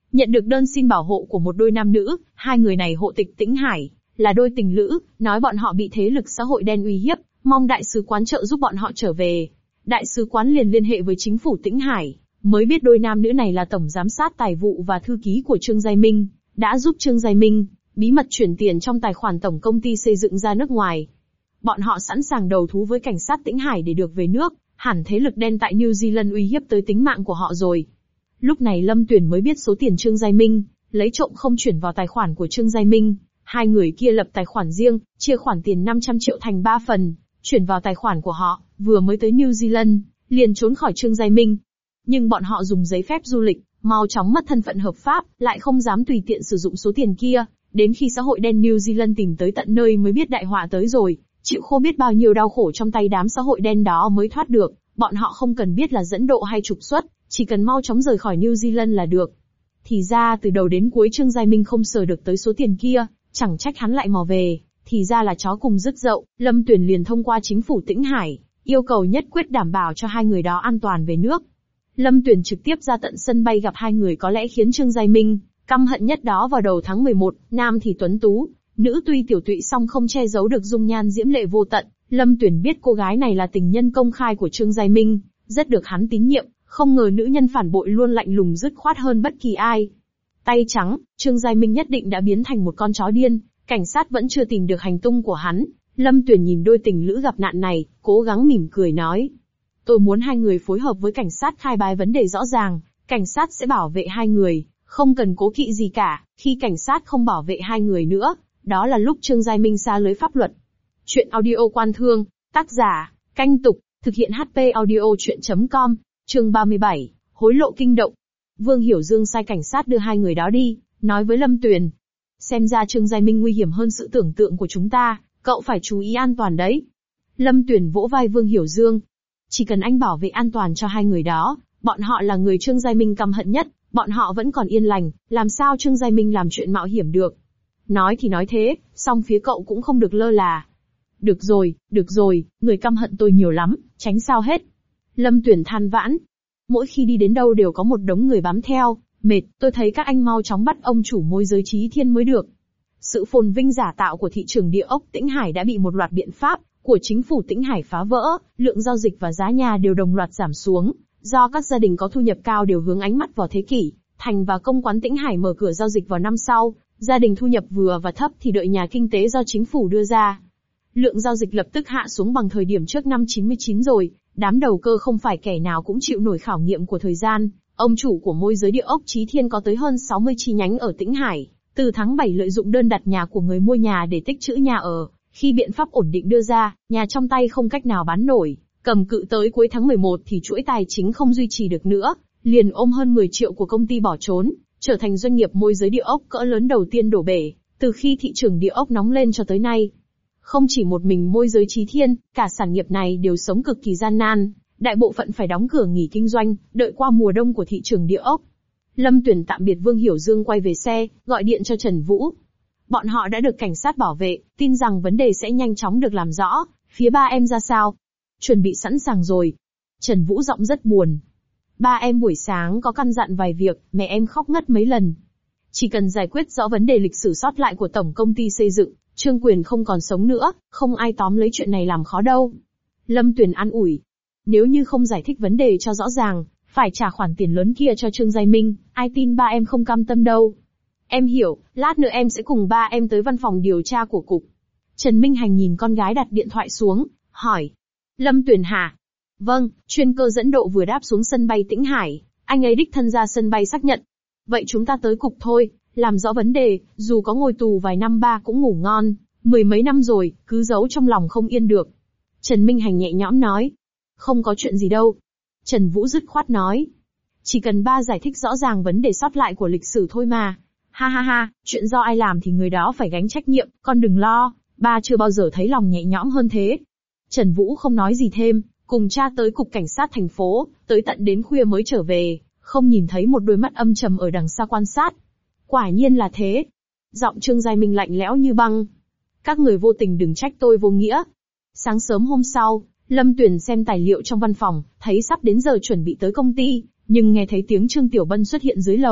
Nhận được đơn xin bảo hộ của một đôi nam nữ, hai người này hộ tịch Tĩnh Hải, là đôi tình lữ, nói bọn họ bị thế lực xã hội đen uy hiếp, mong đại sứ quán trợ giúp bọn họ trở về. Đại sứ quán liền liên hệ với chính phủ Tĩnh Hải, mới biết đôi nam nữ này là tổng giám sát tài vụ và thư ký của Trương Giai Minh, đã giúp Trương Giai Minh bí mật chuyển tiền trong tài khoản tổng công ty xây dựng ra nước ngoài. Bọn họ sẵn sàng đầu thú với cảnh sát Tĩnh Hải để được về nước, hẳn thế lực đen tại New Zealand uy hiếp tới tính mạng của họ rồi. Lúc này Lâm Tuyền mới biết số tiền Trương Giai Minh lấy trộm không chuyển vào tài khoản của Trương Giai Minh. Hai người kia lập tài khoản riêng, chia khoản tiền năm trăm triệu thành ba phần, chuyển vào tài khoản của họ, vừa mới tới New Zealand, liền trốn khỏi Trương Giai Minh. Nhưng bọn họ dùng giấy phép du lịch, mau chóng mất thân phận hợp pháp, lại không dám tùy tiện sử dụng số tiền kia, đến khi xã hội đen New Zealand tìm tới tận nơi mới biết đại họa tới rồi, chịu khô biết bao nhiêu đau khổ trong tay đám xã hội đen đó mới thoát được, bọn họ không cần biết là dẫn độ hay trục xuất, chỉ cần mau chóng rời khỏi New Zealand là được. Thì ra từ đầu đến cuối Trương Giai Minh không sờ được tới số tiền kia, chẳng trách hắn lại mò về, thì ra là chó cùng rứt dậu. Lâm Tuyền liền thông qua chính phủ Tĩnh Hải, yêu cầu nhất quyết đảm bảo cho hai người đó an toàn về nước. Lâm Tuyền trực tiếp ra tận sân bay gặp hai người có lẽ khiến Trương Giai Minh căm hận nhất đó. Vào đầu tháng mười một, nam thì tuấn tú, nữ tuy tiểu tụy song không che giấu được dung nhan diễm lệ vô tận. Lâm Tuyền biết cô gái này là tình nhân công khai của Trương Giai Minh, rất được hắn tín nhiệm, không ngờ nữ nhân phản bội luôn lạnh lùng dứt khoát hơn bất kỳ ai. Tay trắng, Trương Giai Minh nhất định đã biến thành một con chó điên, cảnh sát vẫn chưa tìm được hành tung của hắn. Lâm Tuyền nhìn đôi tình lữ gặp nạn này, cố gắng mỉm cười nói. Tôi muốn hai người phối hợp với cảnh sát khai báo vấn đề rõ ràng, cảnh sát sẽ bảo vệ hai người, không cần cố kỵ gì cả. Khi cảnh sát không bảo vệ hai người nữa, đó là lúc Trương Giai Minh xa lưới pháp luật. Chuyện audio Quan Thương, tác giả, Canh Tục, thực hiện hát pê audio chuyện chấm com, chương ba mươi bảy, hối lộ kinh động. Vương Hiểu Dương sai cảnh sát đưa hai người đó đi, nói với Lâm Tuyền. Xem ra Trương Giai Minh nguy hiểm hơn sự tưởng tượng của chúng ta, cậu phải chú ý an toàn đấy. Lâm Tuyền vỗ vai Vương Hiểu Dương. Chỉ cần anh bảo vệ an toàn cho hai người đó, bọn họ là người Trương Giai Minh căm hận nhất, bọn họ vẫn còn yên lành, làm sao Trương Giai Minh làm chuyện mạo hiểm được. Nói thì nói thế, song phía cậu cũng không được lơ là. Được rồi, được rồi, người căm hận tôi nhiều lắm, tránh sao hết. Lâm Tuyền than vãn. Mỗi khi đi đến đâu đều có một đống người bám theo, mệt, tôi thấy các anh mau chóng bắt ông chủ môi giới Chí Thiên mới được. Sự phồn vinh giả tạo của thị trường địa ốc Tĩnh Hải đã bị một loạt biện pháp của chính phủ Tĩnh Hải phá vỡ, lượng giao dịch và giá nhà đều đồng loạt giảm xuống, do các gia đình có thu nhập cao đều hướng ánh mắt vào thế kỷ. Thành và Công quán Tĩnh Hải mở cửa giao dịch vào năm sau, gia đình thu nhập vừa và thấp thì đợi nhà kinh tế do chính phủ đưa ra. Lượng giao dịch lập tức hạ xuống bằng thời điểm trước năm chín mươi chín rồi, đám đầu cơ không phải kẻ nào cũng chịu nổi khảo nghiệm của thời gian. Ông chủ của môi giới địa ốc Chí Thiên có tới hơn sáu mươi chi nhánh ở Tĩnh Hải, từ tháng bảy lợi dụng đơn đặt nhà của người mua nhà để tích trữ nhà ở. Khi biện pháp ổn định đưa ra, nhà trong tay không cách nào bán nổi, cầm cự tới cuối tháng mười một thì chuỗi tài chính không duy trì được nữa, liền ôm hơn mười triệu của công ty bỏ trốn, trở thành doanh nghiệp môi giới địa ốc cỡ lớn đầu tiên đổ bể, từ khi thị trường địa ốc nóng lên cho tới nay. Không chỉ một mình môi giới Chí Thiên, cả sản nghiệp này đều sống cực kỳ gian nan, đại bộ phận phải đóng cửa nghỉ kinh doanh, đợi qua mùa đông của thị trường địa ốc. Lâm Tuyền tạm biệt Vương Hiểu Dương quay về xe, gọi điện cho Trần Vũ. Bọn họ đã được cảnh sát bảo vệ, tin rằng vấn đề sẽ nhanh chóng được làm rõ. Phía ba em ra sao? Chuẩn bị sẵn sàng rồi. Trần Vũ giọng rất buồn. Ba em buổi sáng có căn dặn vài việc, mẹ em khóc ngất mấy lần. Chỉ cần giải quyết rõ vấn đề lịch sử sót lại của tổng công ty xây dựng, Trương Quyền không còn sống nữa, không ai tóm lấy chuyện này làm khó đâu. Lâm Tuyền an ủi. Nếu như không giải thích vấn đề cho rõ ràng, phải trả khoản tiền lớn kia cho Trương Giai Minh, ai tin ba em không cam tâm đâu. Em hiểu, lát nữa em sẽ cùng ba em tới văn phòng điều tra của cục. Trần Minh Hành nhìn con gái đặt điện thoại xuống, hỏi. Lâm Tuyền hả? Vâng, chuyên cơ dẫn độ vừa đáp xuống sân bay Tĩnh Hải, anh ấy đích thân ra sân bay xác nhận. Vậy chúng ta tới cục thôi, làm rõ vấn đề, dù có ngồi tù vài năm ba cũng ngủ ngon, mười mấy năm rồi, cứ giấu trong lòng không yên được. Trần Minh Hành nhẹ nhõm nói. Không có chuyện gì đâu. Trần Vũ dứt khoát nói. Chỉ cần ba giải thích rõ ràng vấn đề sót lại của lịch sử thôi mà. Ha ha ha, chuyện do ai làm thì người đó phải gánh trách nhiệm, con đừng lo, ba chưa bao giờ thấy lòng nhẹ nhõm hơn thế. Trần Vũ không nói gì thêm, cùng cha tới cục cảnh sát thành phố, tới tận đến khuya mới trở về, không nhìn thấy một đôi mắt âm trầm ở đằng xa quan sát. Quả nhiên là thế. Giọng Trương Giai Minh lạnh lẽo như băng. Các người vô tình đừng trách tôi vô nghĩa. Sáng sớm hôm sau, Lâm Tuyền xem tài liệu trong văn phòng, thấy sắp đến giờ chuẩn bị tới công ty, nhưng nghe thấy tiếng Trương Tiểu Bân xuất hiện dưới lầu,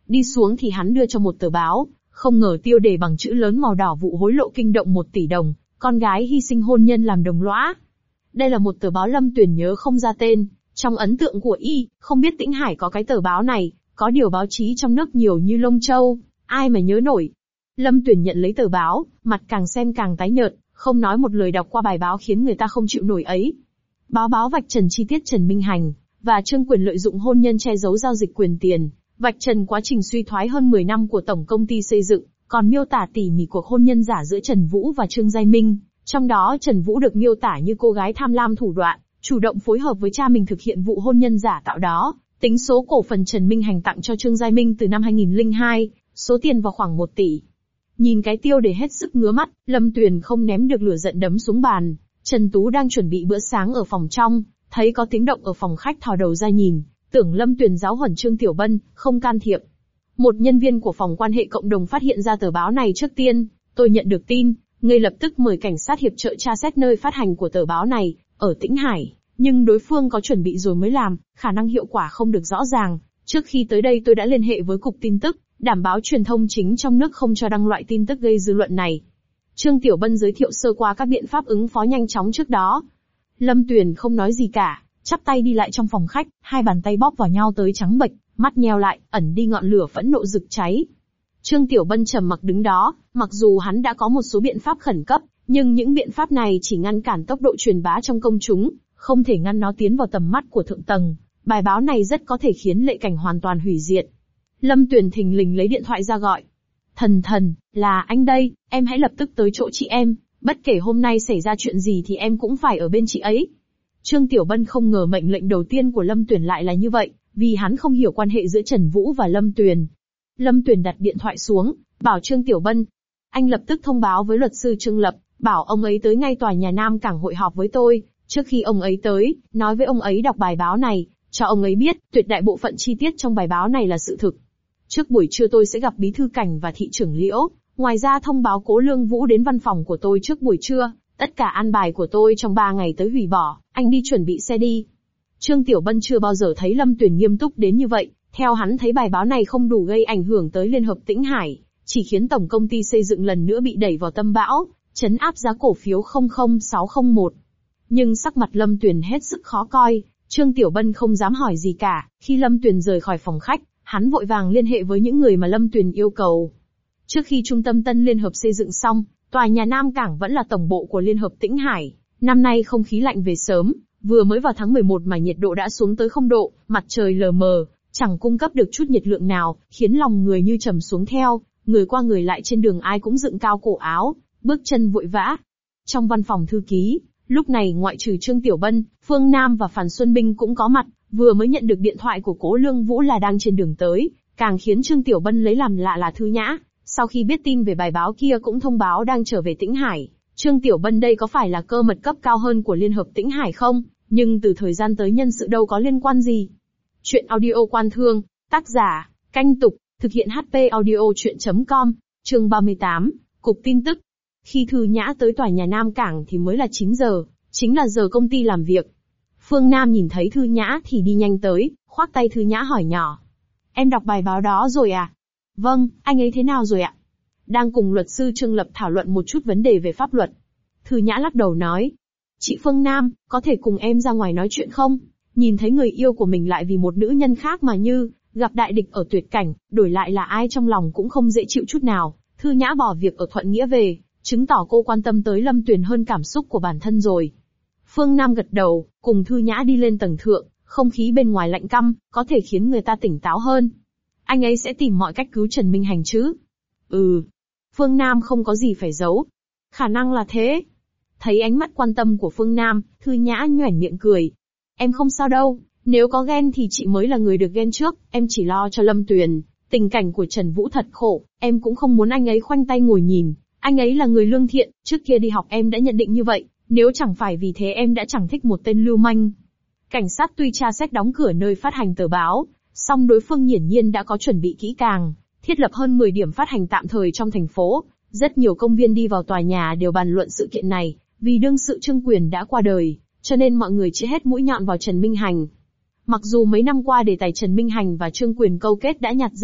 Đi xuống thì hắn đưa cho một tờ báo, không ngờ tiêu đề bằng chữ lớn màu đỏ vụ hối lộ kinh động một tỷ đồng, con gái hy sinh hôn nhân làm đồng lõa. Đây là một tờ báo Lâm Tuyền nhớ không ra tên, trong ấn tượng của y, không biết Tĩnh Hải có cái tờ báo này, có điều báo chí trong nước nhiều như lông châu, ai mà nhớ nổi. Lâm Tuyền nhận lấy tờ báo, mặt càng xem càng tái nhợt, không nói một lời đọc qua bài báo khiến người ta không chịu nổi ấy. Báo báo vạch trần chi tiết Trần Minh Hành và Trương Quyền lợi dụng hôn nhân che giấu giao dịch quyền tiền, vạch trần quá trình suy thoái hơn mười năm của tổng công ty xây dựng, còn miêu tả tỉ mỉ cuộc hôn nhân giả giữa Trần Vũ và Trương Giai Minh. Trong đó Trần Vũ được miêu tả như cô gái tham lam thủ đoạn, chủ động phối hợp với cha mình thực hiện vụ hôn nhân giả tạo đó. Tính số cổ phần Trần Minh Hành tặng cho Trương Giai Minh từ năm hai nghìn lẻ hai, số tiền vào khoảng một tỷ. Nhìn cái tiêu đề hết sức ngứa mắt, Lâm Tuyền không ném được lửa giận đấm xuống bàn. Trần Tú đang chuẩn bị bữa sáng ở phòng trong, thấy có tiếng động ở phòng khách thò đầu ra nhìn, tưởng Lâm Tuyền giáo huấn Trương Tiểu Bân, không can thiệp. Một nhân viên của phòng quan hệ cộng đồng phát hiện ra tờ báo này trước tiên, tôi nhận được tin, ngay lập tức mời cảnh sát hiệp trợ tra xét nơi phát hành của tờ báo này, ở Tĩnh Hải, nhưng đối phương có chuẩn bị rồi mới làm, khả năng hiệu quả không được rõ ràng. Trước khi tới đây tôi đã liên hệ với cục tin tức, đảm bảo truyền thông chính trong nước không cho đăng loại tin tức gây dư luận này. Trương Tiểu Bân giới thiệu sơ qua các biện pháp ứng phó nhanh chóng trước đó. Lâm Tuyền không nói gì cả, chắp tay đi lại trong phòng khách, hai bàn tay bóp vào nhau tới trắng bệch, mắt nheo lại, ẩn đi ngọn lửa phẫn nộ rực cháy. Trương Tiểu Bân trầm mặc đứng đó, mặc dù hắn đã có một số biện pháp khẩn cấp, nhưng những biện pháp này chỉ ngăn cản tốc độ truyền bá trong công chúng, không thể ngăn nó tiến vào tầm mắt của thượng tầng. Bài báo này rất có thể khiến Lệ Cảnh hoàn toàn hủy diệt. Lâm Tuyền thình lình lấy điện thoại ra gọi. Thần thần, là anh đây, em hãy lập tức tới chỗ chị em, bất kể hôm nay xảy ra chuyện gì thì em cũng phải ở bên chị ấy. Trương Tiểu Bân không ngờ mệnh lệnh đầu tiên của Lâm Tuyền lại là như vậy, vì hắn không hiểu quan hệ giữa Trần Vũ và Lâm Tuyền. Lâm Tuyền đặt điện thoại xuống, bảo Trương Tiểu Bân. Anh lập tức thông báo với luật sư Trương Lập, bảo ông ấy tới ngay tòa nhà Nam Cảng hội họp với tôi. Trước khi ông ấy tới, nói với ông ấy đọc bài báo này, cho ông ấy biết, tuyệt đại bộ phận chi tiết trong bài báo này là sự thực. Trước buổi trưa tôi sẽ gặp Bí thư Cảnh và thị trưởng Liễu, ngoài ra thông báo Cố Lương Vũ đến văn phòng của tôi trước buổi trưa, tất cả an bài của tôi trong ba ngày tới hủy bỏ, anh đi chuẩn bị xe đi. Trương Tiểu Bân chưa bao giờ thấy Lâm Tuyền nghiêm túc đến như vậy, theo hắn thấy bài báo này không đủ gây ảnh hưởng tới Liên hợp Tĩnh Hải, chỉ khiến tổng công ty xây dựng lần nữa bị đẩy vào tâm bão, trấn áp giá cổ phiếu không không sáu không một. Nhưng sắc mặt Lâm Tuyền hết sức khó coi, Trương Tiểu Bân không dám hỏi gì cả, khi Lâm Tuyền rời khỏi phòng khách, hắn vội vàng liên hệ với những người mà Lâm Tuyền yêu cầu. Trước khi trung tâm Tân Liên Hợp xây dựng xong, tòa nhà Nam Cảng vẫn là tổng bộ của Liên hợp Tĩnh Hải. Năm nay không khí lạnh về sớm, vừa mới vào tháng mười một mà nhiệt độ đã xuống tới không độ, mặt trời lờ mờ, chẳng cung cấp được chút nhiệt lượng nào, khiến lòng người như trầm xuống theo, người qua người lại trên đường ai cũng dựng cao cổ áo, bước chân vội vã. Trong văn phòng thư ký, lúc này ngoại trừ Trương Tiểu Bân, Phương Nam và Phan Xuân Binh cũng có mặt, vừa mới nhận được điện thoại của Cố Lương Vũ là đang trên đường tới, càng khiến Trương Tiểu Bân lấy làm lạ là Thư Nhã, sau khi biết tin về bài báo kia cũng thông báo đang trở về Tĩnh Hải. Trương Tiểu Bân đây có phải là cơ mật cấp cao hơn của Liên hợp Tĩnh Hải không? Nhưng từ thời gian tới nhân sự đâu có liên quan gì. Chuyện audio Quan Thương, tác giả, Canh Tục, thực hiện hát pê audio chuyện chấm com, chương ba mươi tám, Cục Tin Tức. Khi Thư Nhã tới tòa nhà Nam Cảng thì mới là chín giờ, chính là giờ công ty làm việc. Phương Nam nhìn thấy Thư Nhã thì đi nhanh tới, khoác tay Thư Nhã hỏi nhỏ. Em đọc bài báo đó rồi à? Vâng, anh ấy thế nào rồi ạ? Đang cùng luật sư Trương Lập thảo luận một chút vấn đề về pháp luật. Thư Nhã lắc đầu nói. Chị Phương Nam, có thể cùng em ra ngoài nói chuyện không? Nhìn thấy người yêu của mình lại vì một nữ nhân khác mà như, gặp đại địch ở tuyệt cảnh, đổi lại là ai trong lòng cũng không dễ chịu chút nào. Thư Nhã bỏ việc ở Thuận Nghĩa về, chứng tỏ cô quan tâm tới Lâm Tuyền hơn cảm xúc của bản thân rồi. Phương Nam gật đầu, cùng Thư Nhã đi lên tầng thượng, không khí bên ngoài lạnh căm, có thể khiến người ta tỉnh táo hơn. Anh ấy sẽ tìm mọi cách cứu Trần Minh Hành chứ? Ừ. Phương Nam không có gì phải giấu. Khả năng là thế. Thấy ánh mắt quan tâm của Phương Nam, Thư Nhã nhoẻn miệng cười. Em không sao đâu, nếu có ghen thì chị mới là người được ghen trước, em chỉ lo cho Lâm Tuyền. Tình cảnh của Trần Vũ thật khổ, em cũng không muốn anh ấy khoanh tay ngồi nhìn. Anh ấy là người lương thiện, trước kia đi học em đã nhận định như vậy, nếu chẳng phải vì thế em đã chẳng thích một tên lưu manh. Cảnh sát tuy tra xét đóng cửa nơi phát hành tờ báo, song đối phương hiển nhiên đã có chuẩn bị kỹ càng, thiết lập hơn mười điểm phát hành tạm thời trong thành phố. Rất nhiều công viên đi vào tòa nhà đều bàn luận sự kiện này, vì đương sự Trương Quyền đã qua đời, cho nên mọi người chĩa hết mũi nhọn vào Trần Minh Hành. Mặc dù mấy năm qua đề tài Trần Minh Hành và Trương Quyền câu kết đã nhạt dần,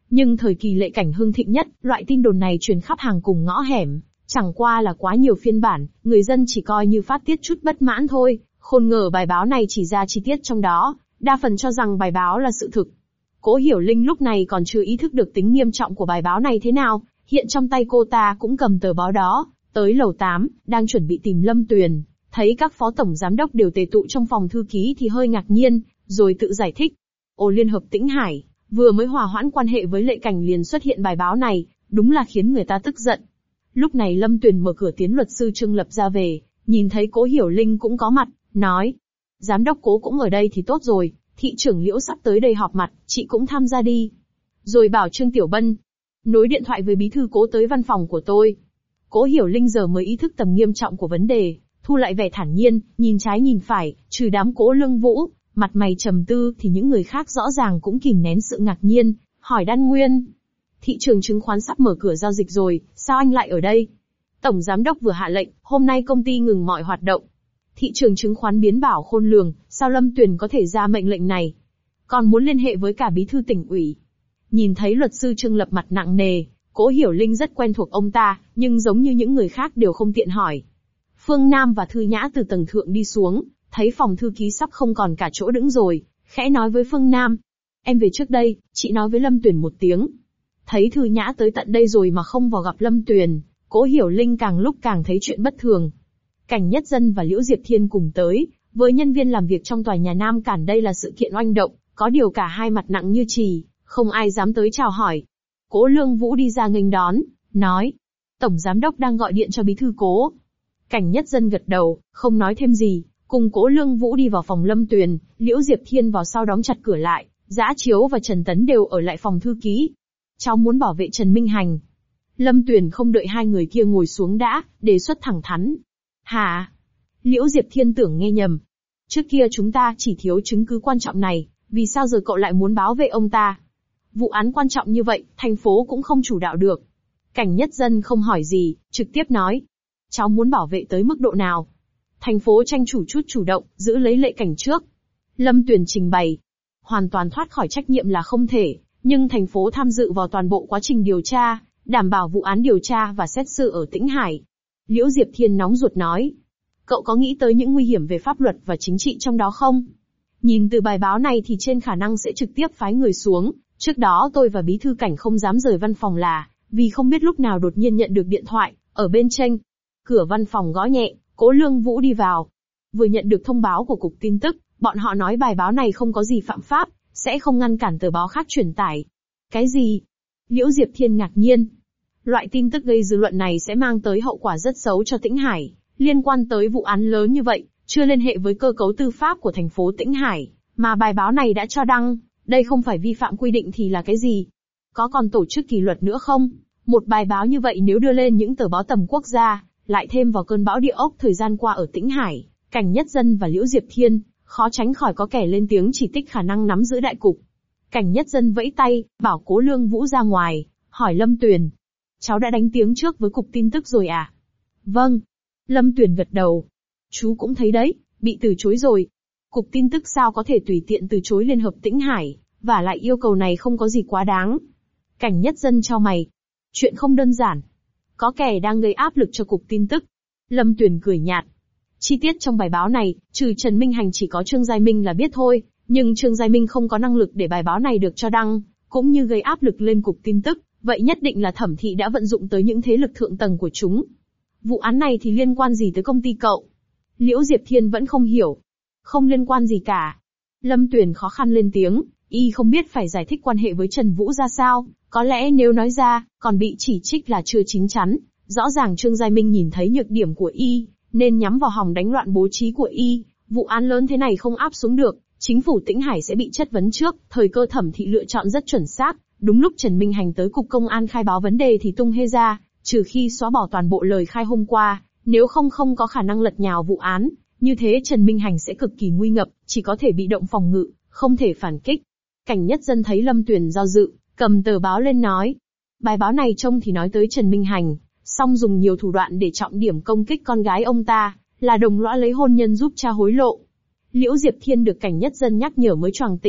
Nhưng thời kỳ Lệ Cảnh hưng thịnh nhất, loại tin đồn này truyền khắp hàng cùng ngõ hẻm, chẳng qua là quá nhiều phiên bản, người dân chỉ coi như phát tiết chút bất mãn thôi, khôn ngờ bài báo này chỉ ra chi tiết trong đó, đa phần cho rằng bài báo là sự thực. Cố Hiểu Linh lúc này còn chưa ý thức được tính nghiêm trọng của bài báo này thế nào, hiện trong tay cô ta cũng cầm tờ báo đó, tới lầu tám, đang chuẩn bị tìm Lâm Tuyền, thấy các phó tổng giám đốc đều tề tụ trong phòng thư ký thì hơi ngạc nhiên, rồi tự giải thích. Ồ, Liên hợp Tĩnh Hải, vừa mới hòa hoãn quan hệ với Lệ Cảnh liền xuất hiện bài báo này, đúng là khiến người ta tức giận. Lúc này Lâm Tuyền mở cửa tiến luật sư Trương Lập ra về, nhìn thấy Cố Hiểu Linh cũng có mặt, nói. Giám đốc Cố cũng ở đây thì tốt rồi, thị trưởng Liễu sắp tới đây họp mặt, chị cũng tham gia đi. Rồi bảo Trương Tiểu Bân, nối điện thoại với bí thư Cố tới văn phòng của tôi. Cố Hiểu Linh giờ mới ý thức tầm nghiêm trọng của vấn đề, thu lại vẻ thản nhiên, nhìn trái nhìn phải, trừ đám Cố Lương Vũ, mặt mày trầm tư thì những người khác rõ ràng cũng kìm nén sự ngạc nhiên, hỏi Đan Nguyên. Thị trường chứng khoán sắp mở cửa giao dịch rồi, sao anh lại ở đây? Tổng giám đốc vừa hạ lệnh, hôm nay công ty ngừng mọi hoạt động. Thị trường chứng khoán biến bảo khôn lường, sao Lâm Tuyền có thể ra mệnh lệnh này? Còn muốn liên hệ với cả bí thư tỉnh ủy. Nhìn thấy luật sư Trương Lập mặt nặng nề, Cố Hiểu Linh rất quen thuộc ông ta, nhưng giống như những người khác đều không tiện hỏi. Phương Nam và Thư Nhã từ tầng thượng đi xuống, thấy phòng thư ký sắp không còn cả chỗ đứng rồi, khẽ nói với Phương Nam. Em về trước đây, chị nói với Lâm Tuyền một tiếng. Thấy Thư Nhã tới tận đây rồi mà không vào gặp Lâm Tuyền, Cố Hiểu Linh càng lúc càng thấy chuyện bất thường. Cảnh Nhất Dân và Liễu Diệp Thiên cùng tới, với nhân viên làm việc trong tòa nhà Nam Cản đây là sự kiện oanh động, có điều cả hai mặt nặng như chì, không ai dám tới chào hỏi. Cố Lương Vũ đi ra nghênh đón, nói. Tổng giám đốc đang gọi điện cho bí thư Cố. Cảnh Nhất Dân gật đầu, không nói thêm gì, cùng Cố Lương Vũ đi vào phòng Lâm Tuyền, Liễu Diệp Thiên vào sau đóng chặt cửa lại, Dã Chiếu và Trần Tấn đều ở lại phòng thư ký. Cháu muốn bảo vệ Trần Minh Hành. Lâm Tuyền không đợi hai người kia ngồi xuống đã, đề xuất thẳng thắn. Hả? Liễu Diệp Thiên tưởng nghe nhầm. Trước kia chúng ta chỉ thiếu chứng cứ quan trọng này, vì sao giờ cậu lại muốn bảo vệ ông ta? Vụ án quan trọng như vậy, thành phố cũng không chủ đạo được. Cảnh Nhất Dân không hỏi gì, trực tiếp nói. Cháu muốn bảo vệ tới mức độ nào? Thành phố tranh thủ chút chủ động, giữ lấy Lệ Cảnh trước. Lâm Tuyền trình bày. Hoàn toàn thoát khỏi trách nhiệm là không thể, nhưng thành phố tham dự vào toàn bộ quá trình điều tra, đảm bảo vụ án điều tra và xét xử ở Tĩnh Hải. Liễu Diệp Thiên nóng ruột nói. Cậu có nghĩ tới những nguy hiểm về pháp luật và chính trị trong đó không? Nhìn từ bài báo này thì trên khả năng sẽ trực tiếp phái người xuống. Trước đó tôi và bí thư Cảnh không dám rời văn phòng là, vì không biết lúc nào đột nhiên nhận được điện thoại, ở bên trên. Cửa văn phòng gõ nhẹ, Cố Lương Vũ đi vào. Vừa nhận được thông báo của Cục Tin tức, bọn họ nói bài báo này không có gì phạm pháp, sẽ không ngăn cản tờ báo khác truyền tải. Cái gì? Liễu Diệp Thiên ngạc nhiên. Loại tin tức gây dư luận này sẽ mang tới hậu quả rất xấu cho Tĩnh Hải, liên quan tới vụ án lớn như vậy, chưa liên hệ với cơ cấu tư pháp của thành phố Tĩnh Hải, mà bài báo này đã cho đăng, đây không phải vi phạm quy định thì là cái gì? Có còn tổ chức kỷ luật nữa không? Một bài báo như vậy nếu đưa lên những tờ báo tầm quốc gia, lại thêm vào cơn bão địa ốc thời gian qua ở Tĩnh Hải, Cảnh Nhất Dân và Liễu Diệp Thiên, khó tránh khỏi có kẻ lên tiếng chỉ trích khả năng nắm giữ đại cục. Cảnh Nhất Dân vẫy tay, bảo Cố Lương Vũ ra ngoài, hỏi Lâm Tuyền. Cháu đã đánh tiếng trước với Cục Tin tức rồi à? Vâng. Lâm Tuyền gật đầu. Chú cũng thấy đấy, bị từ chối rồi. Cục Tin tức sao có thể tùy tiện từ chối Liên hợp Tĩnh Hải, và lại yêu cầu này không có gì quá đáng. Cảnh Nhất Dân chau mày. Chuyện không đơn giản. Có kẻ đang gây áp lực cho Cục Tin tức. Lâm Tuyền cười nhạt. Chi tiết trong bài báo này, trừ Trần Minh Hành chỉ có Trương Giai Minh là biết thôi, nhưng Trương Giai Minh không có năng lực để bài báo này được cho đăng, cũng như gây áp lực lên Cục Tin tức, vậy nhất định là Thẩm thị đã vận dụng tới những thế lực thượng tầng của chúng. Vụ án này thì liên quan gì tới công ty cậu? Liễu Diệp Thiên vẫn không hiểu. Không liên quan gì cả. Lâm Tuyền khó khăn lên tiếng, y không biết phải giải thích quan hệ với Trần Vũ ra sao, có lẽ nếu nói ra, còn bị chỉ trích là chưa chín chắn, rõ ràng Trương Giai Minh nhìn thấy nhược điểm của y, nên nhắm vào hòng đánh loạn bố trí của y, vụ án lớn thế này không áp xuống được, chính phủ Tĩnh Hải sẽ bị chất vấn trước, thời cơ Thẩm thị lựa chọn rất chuẩn xác, đúng lúc Trần Minh Hành tới cục công an khai báo vấn đề thì tung hê ra, trừ khi xóa bỏ toàn bộ lời khai hôm qua, nếu không không có khả năng lật nhào vụ án, như thế Trần Minh Hành sẽ cực kỳ nguy ngập, chỉ có thể bị động phòng ngự, không thể phản kích. Cảnh Nhất Dân thấy Lâm Tuyền do dự, cầm tờ báo lên nói. Bài báo này trông thì nói tới Trần Minh Hành, song dùng nhiều thủ đoạn để trọng điểm công kích con gái ông ta, là đồng lõa lấy hôn nhân giúp cha hối lộ. Liễu Diệp Thiên được Cảnh Nhất Dân nhắc nhở mới choàng tỉnh,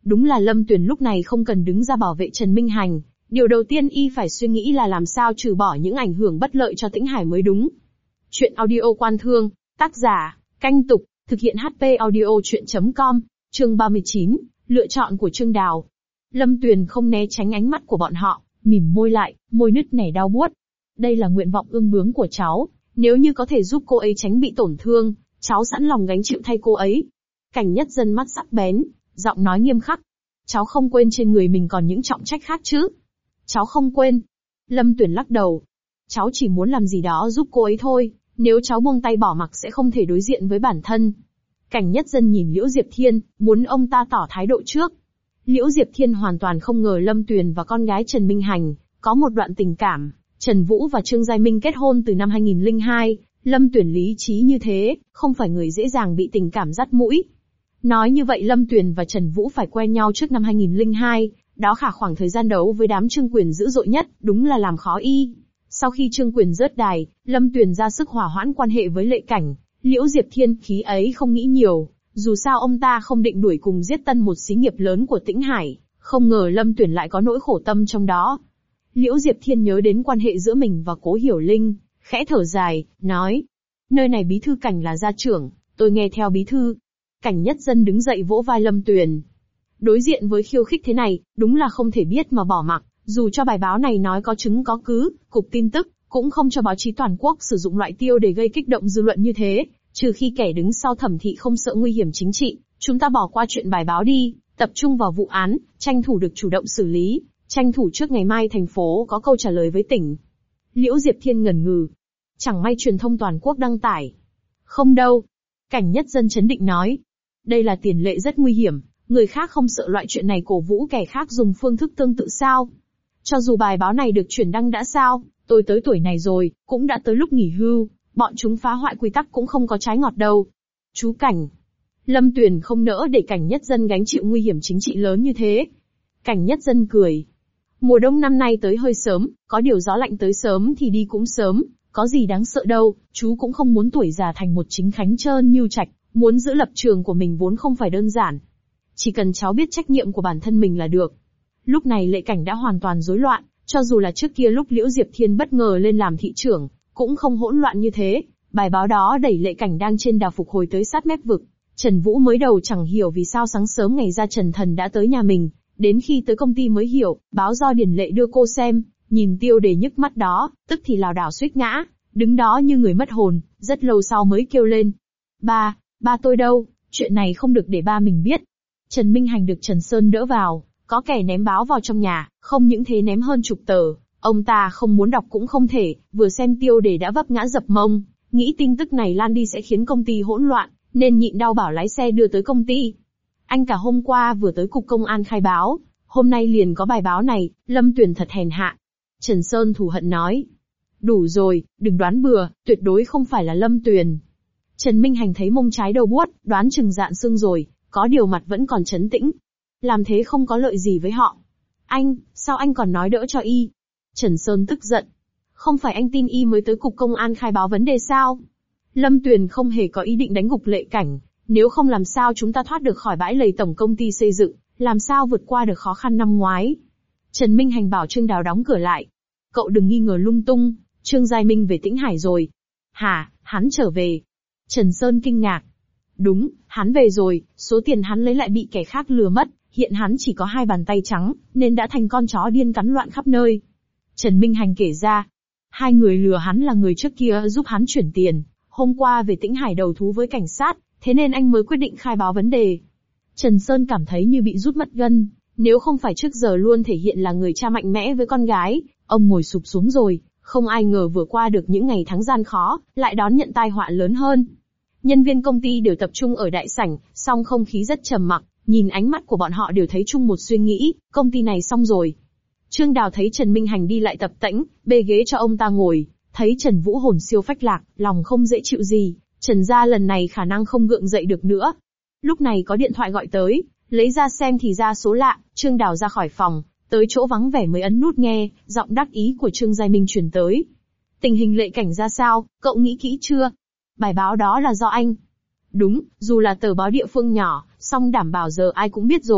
Đúng là Lâm Tuyền lúc này không cần đứng ra bảo vệ Trần Minh Hành, điều đầu tiên y phải suy nghĩ là làm sao trừ bỏ những ảnh hưởng bất lợi cho Tĩnh Hải mới đúng. Chuyện audio Quan Thương, tác giả, Canh Tục, thực hiện hát pê audio chuyện chấm com, chương ba mươi chín, lựa chọn của Trương Đào. Lâm Tuyền không né tránh ánh mắt của bọn họ, mỉm môi lại, môi nứt nẻ đau buốt. Đây là nguyện vọng ương bướng của cháu, nếu như có thể giúp cô ấy tránh bị tổn thương, cháu sẵn lòng gánh chịu thay cô ấy. Cảnh Nhất Dân mắt sắc bén, giọng nói nghiêm khắc. Cháu không quên trên người mình còn những trọng trách khác chứ? Cháu không quên. Lâm Tuyền lắc đầu. Cháu chỉ muốn làm gì đó giúp cô ấy thôi, nếu cháu buông tay bỏ mặc sẽ không thể đối diện với bản thân. Cảnh Nhất Dân nhìn Liễu Diệp Thiên, muốn ông ta tỏ thái độ trước. Liễu Diệp Thiên hoàn toàn không ngờ Lâm Tuyền và con gái Trần Minh Hành có một đoạn tình cảm. Trần Vũ và Trương Giai Minh kết hôn từ năm hai nghìn lẻ hai, Lâm Tuyền lý trí như thế, không phải người dễ dàng bị tình cảm dắt mũi. Nói như vậy Lâm Tuyền và Trần Vũ phải quen nhau trước năm hai nghìn lẻ hai, đó khả khoảng thời gian đấu với đám Trương Quyền dữ dội nhất, đúng là làm khó y. Sau khi Trương Quyền rớt đài, Lâm Tuyền ra sức hòa hoãn quan hệ với Lệ Cảnh, Liễu Diệp Thiên khí ấy không nghĩ nhiều, dù sao ông ta không định đuổi cùng giết Tân một xí nghiệp lớn của Tĩnh Hải, không ngờ Lâm Tuyền lại có nỗi khổ tâm trong đó. Liễu Diệp Thiên nhớ đến quan hệ giữa mình và Cố Hiểu Linh, khẽ thở dài, nói: nơi này bí thư Cảnh là gia trưởng, tôi nghe theo bí thư. Cảnh Nhất Dân đứng dậy vỗ vai Lâm Tuyền. Đối diện với khiêu khích thế này, đúng là không thể biết mà bỏ mặc, dù cho bài báo này nói có chứng có cứ, cục tin tức cũng không cho báo chí toàn quốc sử dụng loại tiêu để gây kích động dư luận như thế, trừ khi kẻ đứng sau thẩm thị không sợ nguy hiểm chính trị. Chúng ta bỏ qua chuyện bài báo đi, tập trung vào vụ án, tranh thủ được chủ động xử lý, tranh thủ trước ngày mai thành phố có câu trả lời với tỉnh. Liễu Diệp Thiên ngần ngừ. Chẳng may truyền thông toàn quốc đăng tải. Không đâu. Cảnh Nhất Dân chấn định nói. Đây là tiền lệ rất nguy hiểm, người khác không sợ loại chuyện này cổ vũ kẻ khác dùng phương thức tương tự sao? Cho dù bài báo này được chuyển đăng đã sao, tôi tới tuổi này rồi, cũng đã tới lúc nghỉ hưu, bọn chúng phá hoại quy tắc cũng không có trái ngọt đâu. Chú Cảnh. Lâm Tuyền không nỡ để Cảnh Nhất Dân gánh chịu nguy hiểm chính trị lớn như thế. Cảnh Nhất Dân cười. Mùa đông năm nay tới hơi sớm, có điều gió lạnh tới sớm thì đi cũng sớm, có gì đáng sợ đâu, chú cũng không muốn tuổi già thành một chính khánh trơn như Trạch, muốn giữ lập trường của mình vốn không phải đơn giản. Chỉ cần cháu biết trách nhiệm của bản thân mình là được. Lúc này Lệ Cảnh đã hoàn toàn rối loạn, cho dù là trước kia lúc Liễu Diệp Thiên bất ngờ lên làm thị trưởng, cũng không hỗn loạn như thế. Bài báo đó đẩy Lệ Cảnh đang trên đà phục hồi tới sát mép vực. Trần Vũ mới đầu chẳng hiểu vì sao sáng sớm ngày ra Trần Thần đã tới nhà mình, đến khi tới công ty mới hiểu, báo do Điền Lệ đưa cô xem, nhìn tiêu đề nhức mắt đó, tức thì lảo đảo suýt ngã, đứng đó như người mất hồn, rất lâu sau mới kêu lên. Ba, ba tôi đâu, chuyện này không được để ba mình biết. Trần Minh Hành được Trần Sơn đỡ vào, có kẻ ném báo vào trong nhà, không những thế ném hơn chục tờ, ông ta không muốn đọc cũng không thể, vừa xem tiêu đề đã vấp ngã dập mông, nghĩ tin tức này lan đi sẽ khiến công ty hỗn loạn, nên nhịn đau bảo lái xe đưa tới công ty. Anh cả hôm qua vừa tới cục công an khai báo, hôm nay liền có bài báo này, Lâm Tuyền thật hèn hạ. Trần Sơn thù hận nói. Đủ rồi, đừng đoán bừa, tuyệt đối không phải là Lâm Tuyền. Trần Minh Hành thấy mông trái đầu buốt, đoán chừng dạn xương rồi, có điều mặt vẫn còn trấn tĩnh. Làm thế không có lợi gì với họ. Anh, sao anh còn nói đỡ cho y? Trần Sơn tức giận. Không phải anh tin y mới tới cục công an khai báo vấn đề sao? Lâm Tuyền không hề có ý định đánh gục Lệ Cảnh, nếu không làm sao chúng ta thoát được khỏi bãi lầy tổng công ty xây dựng, làm sao vượt qua được khó khăn năm ngoái. Trần Minh Hành bảo Trương Đào đóng cửa lại. Cậu đừng nghi ngờ lung tung, Trương Giai Minh về Tĩnh Hải rồi. Hả, hắn trở về? Trần Sơn kinh ngạc. Đúng, hắn về rồi, số tiền hắn lấy lại bị kẻ khác lừa mất, hiện hắn chỉ có hai bàn tay trắng, nên đã thành con chó điên cắn loạn khắp nơi. Trần Minh Hành kể ra, hai người lừa hắn là người trước kia giúp hắn chuyển tiền, hôm qua về Tĩnh Hải đầu thú với cảnh sát, thế nên anh mới quyết định khai báo vấn đề. Trần Sơn cảm thấy như bị rút mất gân, nếu không phải trước giờ luôn thể hiện là người cha mạnh mẽ với con gái, ông ngồi sụp xuống rồi, không ai ngờ vừa qua được những ngày tháng gian khó, lại đón nhận tai họa lớn hơn. Nhân viên công ty đều tập trung ở đại sảnh, song không khí rất trầm mặc, nhìn ánh mắt của bọn họ đều thấy chung một suy nghĩ, công ty này xong rồi. Trương Đào thấy Trần Minh Hành đi lại tập tễnh, bê ghế cho ông ta ngồi, thấy Trần Vũ hồn siêu phách lạc, lòng không dễ chịu gì, Trần gia lần này khả năng không gượng dậy được nữa. Lúc này có điện thoại gọi tới, lấy ra xem thì ra số lạ, Trương Đào ra khỏi phòng, tới chỗ vắng vẻ mới ấn nút nghe, giọng đắc ý của Trương Giai Minh truyền tới. Tình hình Lệ Cảnh ra sao, cậu nghĩ kỹ chưa? Bài báo đó là do anh. Đúng, dù là tờ báo địa phương nhỏ, song đảm bảo giờ ai cũng biết rồi,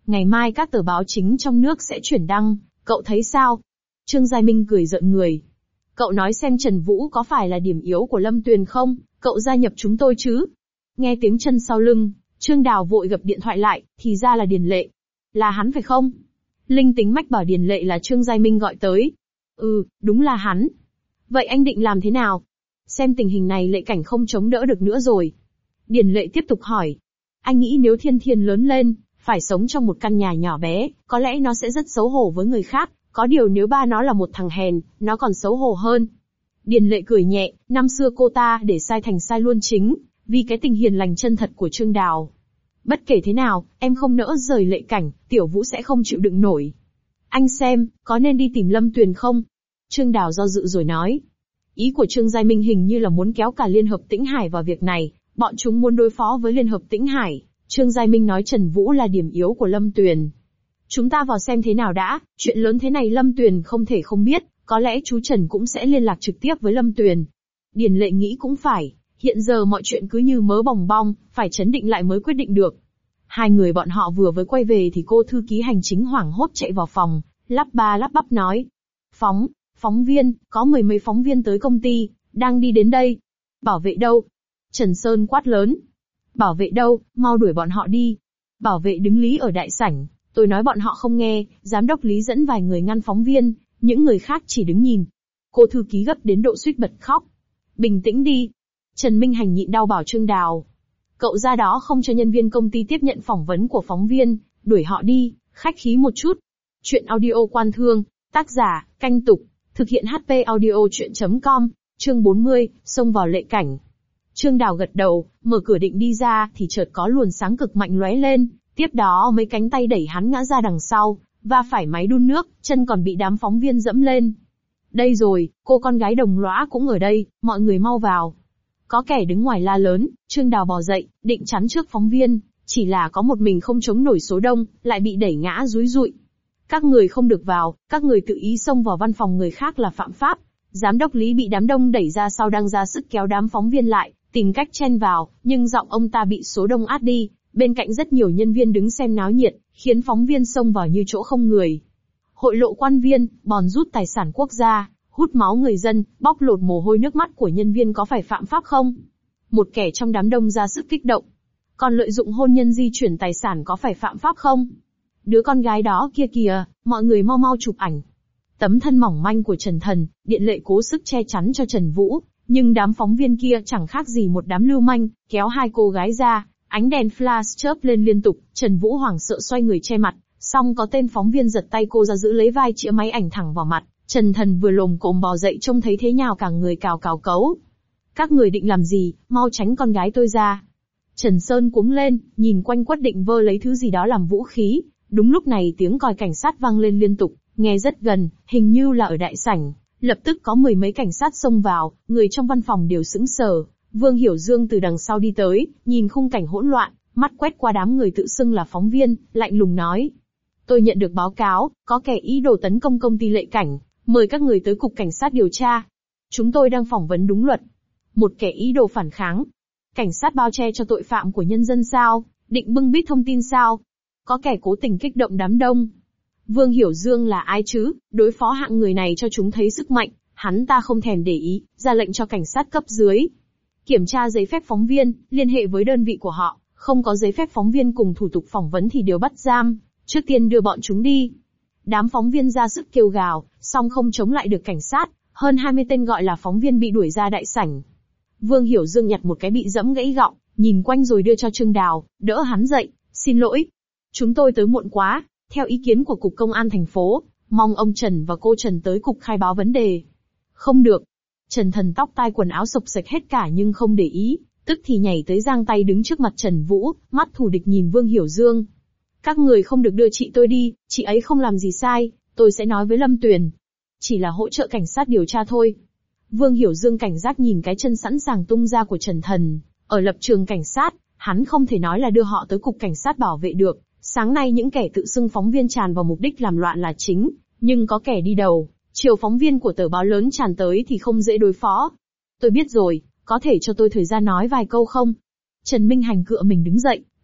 Ngày mai các tờ báo chính trong nước sẽ chuyển đăng, cậu thấy sao? Trương Giai Minh cười rợn người. Cậu nói xem Trần Vũ có phải là điểm yếu của Lâm Tuyền không, cậu gia nhập chúng tôi chứ? Nghe tiếng chân sau lưng, Trương Đào vội gập điện thoại lại, thì ra là Điền Lệ. Là hắn phải không? Linh tính mách bảo Điền Lệ là Trương Giai Minh gọi tới. Ừ, đúng là hắn. Vậy anh định làm thế nào? Xem tình hình này Lệ Cảnh không chống đỡ được nữa rồi. Điền Lệ tiếp tục hỏi. Anh nghĩ nếu Thiên Thiên lớn lên, phải sống trong một căn nhà nhỏ bé, có lẽ nó sẽ rất xấu hổ với người khác, có điều nếu ba nó là một thằng hèn, nó còn xấu hổ hơn. Điền Lệ cười nhẹ, năm xưa cô ta để sai thành sai luôn chính, vì cái tình hiền lành chân thật của Trương Đào. Bất kể thế nào, em không nỡ rời Lệ Cảnh, Tiểu Vũ sẽ không chịu đựng nổi. Anh xem, có nên đi tìm Lâm Tuyền không? Trương Đào do dự rồi nói. Ý của Trương Giai Minh hình như là muốn kéo cả Liên hợp Tĩnh Hải vào việc này, bọn chúng muốn đối phó với Liên hợp Tĩnh Hải. Trương Giai Minh nói Trần Vũ là điểm yếu của Lâm Tuyền. Chúng ta vào xem thế nào đã, chuyện lớn thế này Lâm Tuyền không thể không biết, có lẽ chú Trần cũng sẽ liên lạc trực tiếp với Lâm Tuyền. Điền Lệ nghĩ cũng phải, hiện giờ mọi chuyện cứ như mớ bòng bong, phải chấn định lại mới quyết định được. Hai người bọn họ vừa mới quay về thì cô thư ký hành chính hoảng hốt chạy vào phòng, lắp ba lắp bắp nói. Phóng, phóng viên, có mười mấy phóng viên tới công ty, đang đi đến đây. Bảo vệ đâu? Trần Sơn quát lớn. Bảo vệ đâu, mau đuổi bọn họ đi. Bảo vệ đứng lý ở đại sảnh, tôi nói bọn họ không nghe, giám đốc Lý dẫn vài người ngăn phóng viên, những người khác chỉ đứng nhìn. Cô thư ký gấp đến độ suýt bật khóc. Bình tĩnh đi. Trần Minh Hành nhịn đau bảo Trương Đào. Cậu ra đó không cho nhân viên công ty tiếp nhận phỏng vấn của phóng viên, đuổi họ đi, khách khí một chút. Chuyện audio Quan Thương, tác giả, Canh Tục, thực hiện hát pê audio chuyện chấm com, chương bốn mươi, xông vào Lệ Cảnh. Trương Đào gật đầu, mở cửa định đi ra thì chợt có luồng sáng cực mạnh lóe lên, tiếp đó mấy cánh tay đẩy hắn ngã ra đằng sau, và phải máy đun nước, chân còn bị đám phóng viên dẫm lên. Đây rồi, cô con gái Đồng Lõa cũng ở đây, mọi người mau vào. Có kẻ đứng ngoài la lớn, Trương Đào bò dậy, định chắn trước phóng viên, chỉ là có một mình không chống nổi số đông, lại bị đẩy ngã rúi rụi. Các người không được vào, các người tự ý xông vào văn phòng người khác là phạm pháp. Giám đốc Lý bị đám đông đẩy ra sau đang ra sức kéo đám phóng viên lại, tìm cách chen vào, nhưng giọng ông ta bị số đông át đi, bên cạnh rất nhiều nhân viên đứng xem náo nhiệt, khiến phóng viên xông vào như chỗ không người. Hội lộ quan viên, bòn rút tài sản quốc gia, hút máu người dân, bóc lột mồ hôi nước mắt của nhân viên có phải phạm pháp không? Một kẻ trong đám đông ra sức kích động. Còn lợi dụng hôn nhân di chuyển tài sản có phải phạm pháp không? Đứa con gái đó kia kìa, mọi người mau mau chụp ảnh. Tấm thân mỏng manh của Trần Thần, Điện Lệ cố sức che chắn cho Trần Vũ, nhưng đám phóng viên kia chẳng khác gì một đám lưu manh, kéo hai cô gái ra, ánh đèn flash chớp lên liên tục, Trần Vũ hoảng sợ xoay người che mặt, xong có tên phóng viên giật tay cô ra giữ lấy vai chĩa máy ảnh thẳng vào mặt. Trần Thần vừa lồm cồm bò dậy trông thấy thế nhào cả người cào cào cấu. Các người định làm gì, mau tránh con gái tôi ra. Trần Sơn cuống lên, nhìn quanh quất định vơ lấy thứ gì đó làm vũ khí. Đúng lúc này tiếng còi cảnh sát vang lên liên tục, nghe rất gần, hình như là ở đại sảnh. Lập tức có mười mấy cảnh sát xông vào, người trong văn phòng đều sững sờ. Vương Hiểu Dương từ đằng sau đi tới, nhìn khung cảnh hỗn loạn, mắt quét qua đám người tự xưng là phóng viên, lạnh lùng nói. Tôi nhận được báo cáo, có kẻ ý đồ tấn công công ty Lệ Cảnh, mời các người tới cục cảnh sát điều tra. Chúng tôi đang phỏng vấn đúng luật. Một kẻ ý đồ phản kháng. Cảnh sát bao che cho tội phạm của nhân dân sao, định bưng bít thông tin sao? Có kẻ cố tình kích động đám đông. Vương Hiểu Dương là ai chứ, đối phó hạng người này cho chúng thấy sức mạnh, hắn ta không thèm để ý, ra lệnh cho cảnh sát cấp dưới. Kiểm tra giấy phép phóng viên, liên hệ với đơn vị của họ, không có giấy phép phóng viên cùng thủ tục phỏng vấn thì đều bắt giam, trước tiên đưa bọn chúng đi. Đám phóng viên ra sức kêu gào, song không chống lại được cảnh sát, hơn hai mươi tên gọi là phóng viên bị đuổi ra đại sảnh. Vương Hiểu Dương nhặt một cái bị dẫm gãy gọng, nhìn quanh rồi đưa cho Trương Đào, đỡ hắn dậy, xin lỗi. Chúng tôi tới muộn quá, theo ý kiến của Cục Công an thành phố, mong ông Trần và cô Trần tới cục khai báo vấn đề. Không được. Trần Thần tóc tai quần áo sộc sạch hết cả nhưng không để ý, tức thì nhảy tới giang tay đứng trước mặt Trần Vũ, mắt thù địch nhìn Vương Hiểu Dương. Các người không được đưa chị tôi đi, chị ấy không làm gì sai, tôi sẽ nói với Lâm Tuyền. Chỉ là hỗ trợ cảnh sát điều tra thôi. Vương Hiểu Dương cảnh giác nhìn cái chân sẵn sàng tung ra của Trần Thần, ở lập trường cảnh sát, hắn không thể nói là đưa họ tới cục cảnh sát bảo vệ được. Sáng nay những kẻ tự xưng phóng viên tràn vào mục đích làm loạn là chính, nhưng có kẻ đi đầu, chiều phóng viên của tờ báo lớn tràn tới thì không dễ đối phó. Tôi biết rồi, có thể cho tôi thời gian nói vài câu không? Trần Minh Hành cựa mình đứng dậy,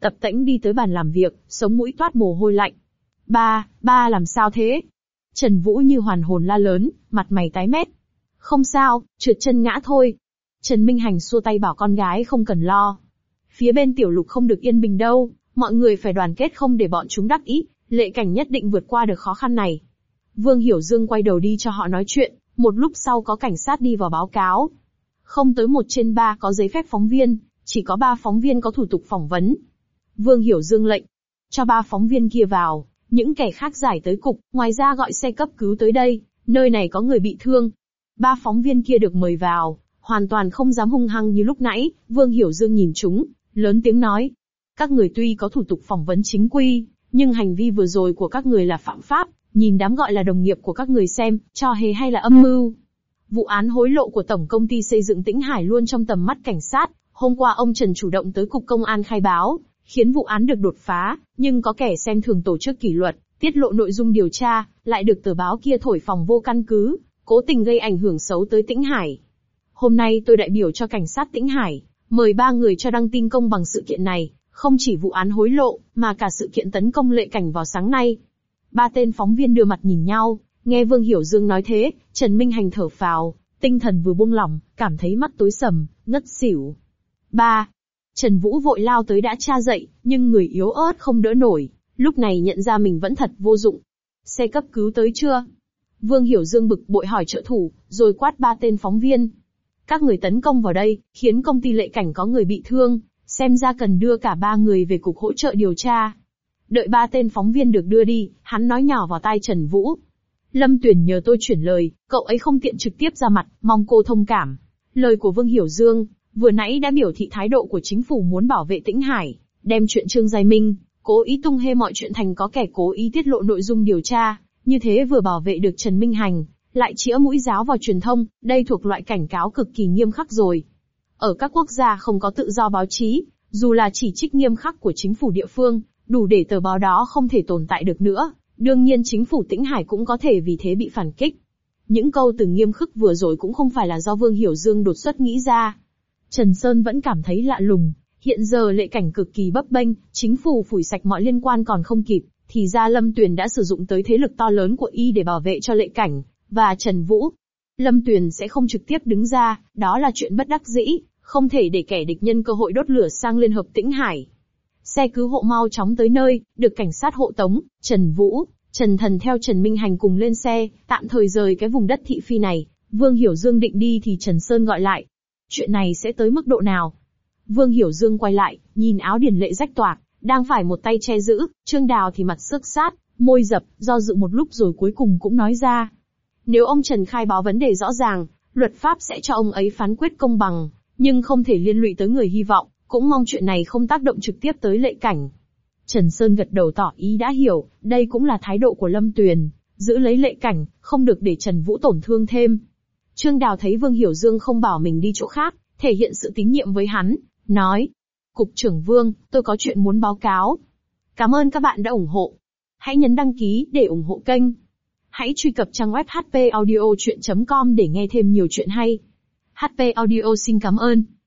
tập tễnh đi tới bàn làm việc, sống mũi toát mồ hôi lạnh. Ba, ba làm sao thế? Trần Vũ như hoàn hồn la lớn, mặt mày tái mét. Không sao, trượt chân ngã thôi. Trần Minh Hành xua tay bảo con gái không cần lo. Phía bên Tiểu Lục không được yên bình đâu, mọi người phải đoàn kết không để bọn chúng đắc ý, Lệ Cảnh nhất định vượt qua được khó khăn này. Vương Hiểu Dương quay đầu đi cho họ nói chuyện, một lúc sau có cảnh sát đi vào báo cáo. Không tới một trên ba có giấy phép phóng viên, chỉ có ba phóng viên có thủ tục phỏng vấn. Vương Hiểu Dương lệnh, cho ba phóng viên kia vào, những kẻ khác giải tới cục, ngoài ra gọi xe cấp cứu tới đây, nơi này có người bị thương. Ba phóng viên kia được mời vào, hoàn toàn không dám hung hăng như lúc nãy, Vương Hiểu Dương nhìn chúng, lớn tiếng nói. Các người tuy có thủ tục phỏng vấn chính quy, nhưng hành vi vừa rồi của các người là phạm pháp, nhìn đám gọi là đồng nghiệp của các người xem, cho hề hay là âm mưu. Vụ án hối lộ của Tổng Công ty Xây dựng Tĩnh Hải luôn trong tầm mắt cảnh sát, hôm qua ông Trần chủ động tới Cục Công an khai báo, khiến vụ án được đột phá, nhưng có kẻ xem thường tổ chức kỷ luật, tiết lộ nội dung điều tra, lại được tờ báo kia thổi phồng vô căn cứ, cố tình gây ảnh hưởng xấu tới Tĩnh Hải. Hôm nay tôi đại biểu cho cảnh sát Tĩnh Hải, mời ba người cho đăng tin công bằng sự kiện này, không chỉ vụ án hối lộ, mà cả sự kiện tấn công Lệ Cảnh vào sáng nay. Ba tên phóng viên đưa mặt nhìn nhau, nghe Vương Hiểu Dương nói thế, Trần Minh Hành thở phào, tinh thần vừa buông lỏng, cảm thấy mắt tối sầm, ngất xỉu. Ba. Trần Vũ vội lao tới đã tra dậy, nhưng người yếu ớt không đỡ nổi, lúc này nhận ra mình vẫn thật vô dụng. Xe cấp cứu tới chưa? Vương Hiểu Dương bực bội hỏi trợ thủ, rồi quát ba tên phóng viên. Các người tấn công vào đây, khiến công ty Lệ Cảnh có người bị thương, xem ra cần đưa cả ba người về cục hỗ trợ điều tra. Đợi ba tên phóng viên được đưa đi, hắn nói nhỏ vào tai Trần Vũ. Lâm Tuyền nhờ tôi chuyển lời, cậu ấy không tiện trực tiếp ra mặt, mong cô thông cảm. Lời của Vương Hiểu Dương, vừa nãy đã biểu thị thái độ của chính phủ muốn bảo vệ Tĩnh Hải, đem chuyện Trương Giai Minh, cố ý tung hê mọi chuyện thành có kẻ cố ý tiết lộ nội dung điều tra, như thế vừa bảo vệ được Trần Minh Hành, lại chĩa mũi giáo vào truyền thông, đây thuộc loại cảnh cáo cực kỳ nghiêm khắc rồi. Ở các quốc gia không có tự do báo chí, dù là chỉ trích nghiêm khắc của chính phủ địa phương, đủ để tờ báo đó không thể tồn tại được nữa, đương nhiên chính phủ Tĩnh Hải cũng có thể vì thế bị phản kích. Những câu từ nghiêm khắc vừa rồi cũng không phải là do Vương Hiểu Dương đột xuất nghĩ ra. Trần Sơn vẫn cảm thấy lạ lùng, hiện giờ Lệ Cảnh cực kỳ bấp bênh, chính phủ phủi sạch mọi liên quan còn không kịp, thì ra Lâm Tuyền đã sử dụng tới thế lực to lớn của y để bảo vệ cho Lệ Cảnh và Trần Vũ. Lâm Tuyền sẽ không trực tiếp đứng ra, đó là chuyện bất đắc dĩ, không thể để kẻ địch nhân cơ hội đốt lửa sang Liên Hợp Tĩnh Hải. Xe cứu hộ mau chóng tới nơi, được cảnh sát hộ tống, Trần Vũ, Trần Thần theo Trần Minh Hành cùng lên xe, tạm thời rời cái vùng đất thị phi này. Vương Hiểu Dương định đi thì Trần Sơn gọi lại. Chuyện này sẽ tới mức độ nào? Vương Hiểu Dương quay lại, nhìn áo Điền Lệ rách toạc, đang phải một tay che giữ, Trương Đào thì mặt xước sát, môi dập, do dự một lúc rồi cuối cùng cũng nói ra. Nếu ông Trần khai báo vấn đề rõ ràng, luật pháp sẽ cho ông ấy phán quyết công bằng, nhưng không thể liên lụy tới người hy vọng, cũng mong chuyện này không tác động trực tiếp tới Lệ Cảnh. Trần Sơn gật đầu tỏ ý đã hiểu, đây cũng là thái độ của Lâm Tuyền, giữ lấy Lệ Cảnh, không được để Trần Vũ tổn thương thêm. Trương Đào thấy Vương Hiểu Dương không bảo mình đi chỗ khác, thể hiện sự tín nhiệm với hắn, nói. Cục trưởng Vương, tôi có chuyện muốn báo cáo. Cảm ơn các bạn đã ủng hộ. Hãy nhấn đăng ký để ủng hộ kênh. Hãy truy cập trang web h p audio chuyện chấm com để nghe thêm nhiều chuyện hay. hát pê Audio xin cảm ơn.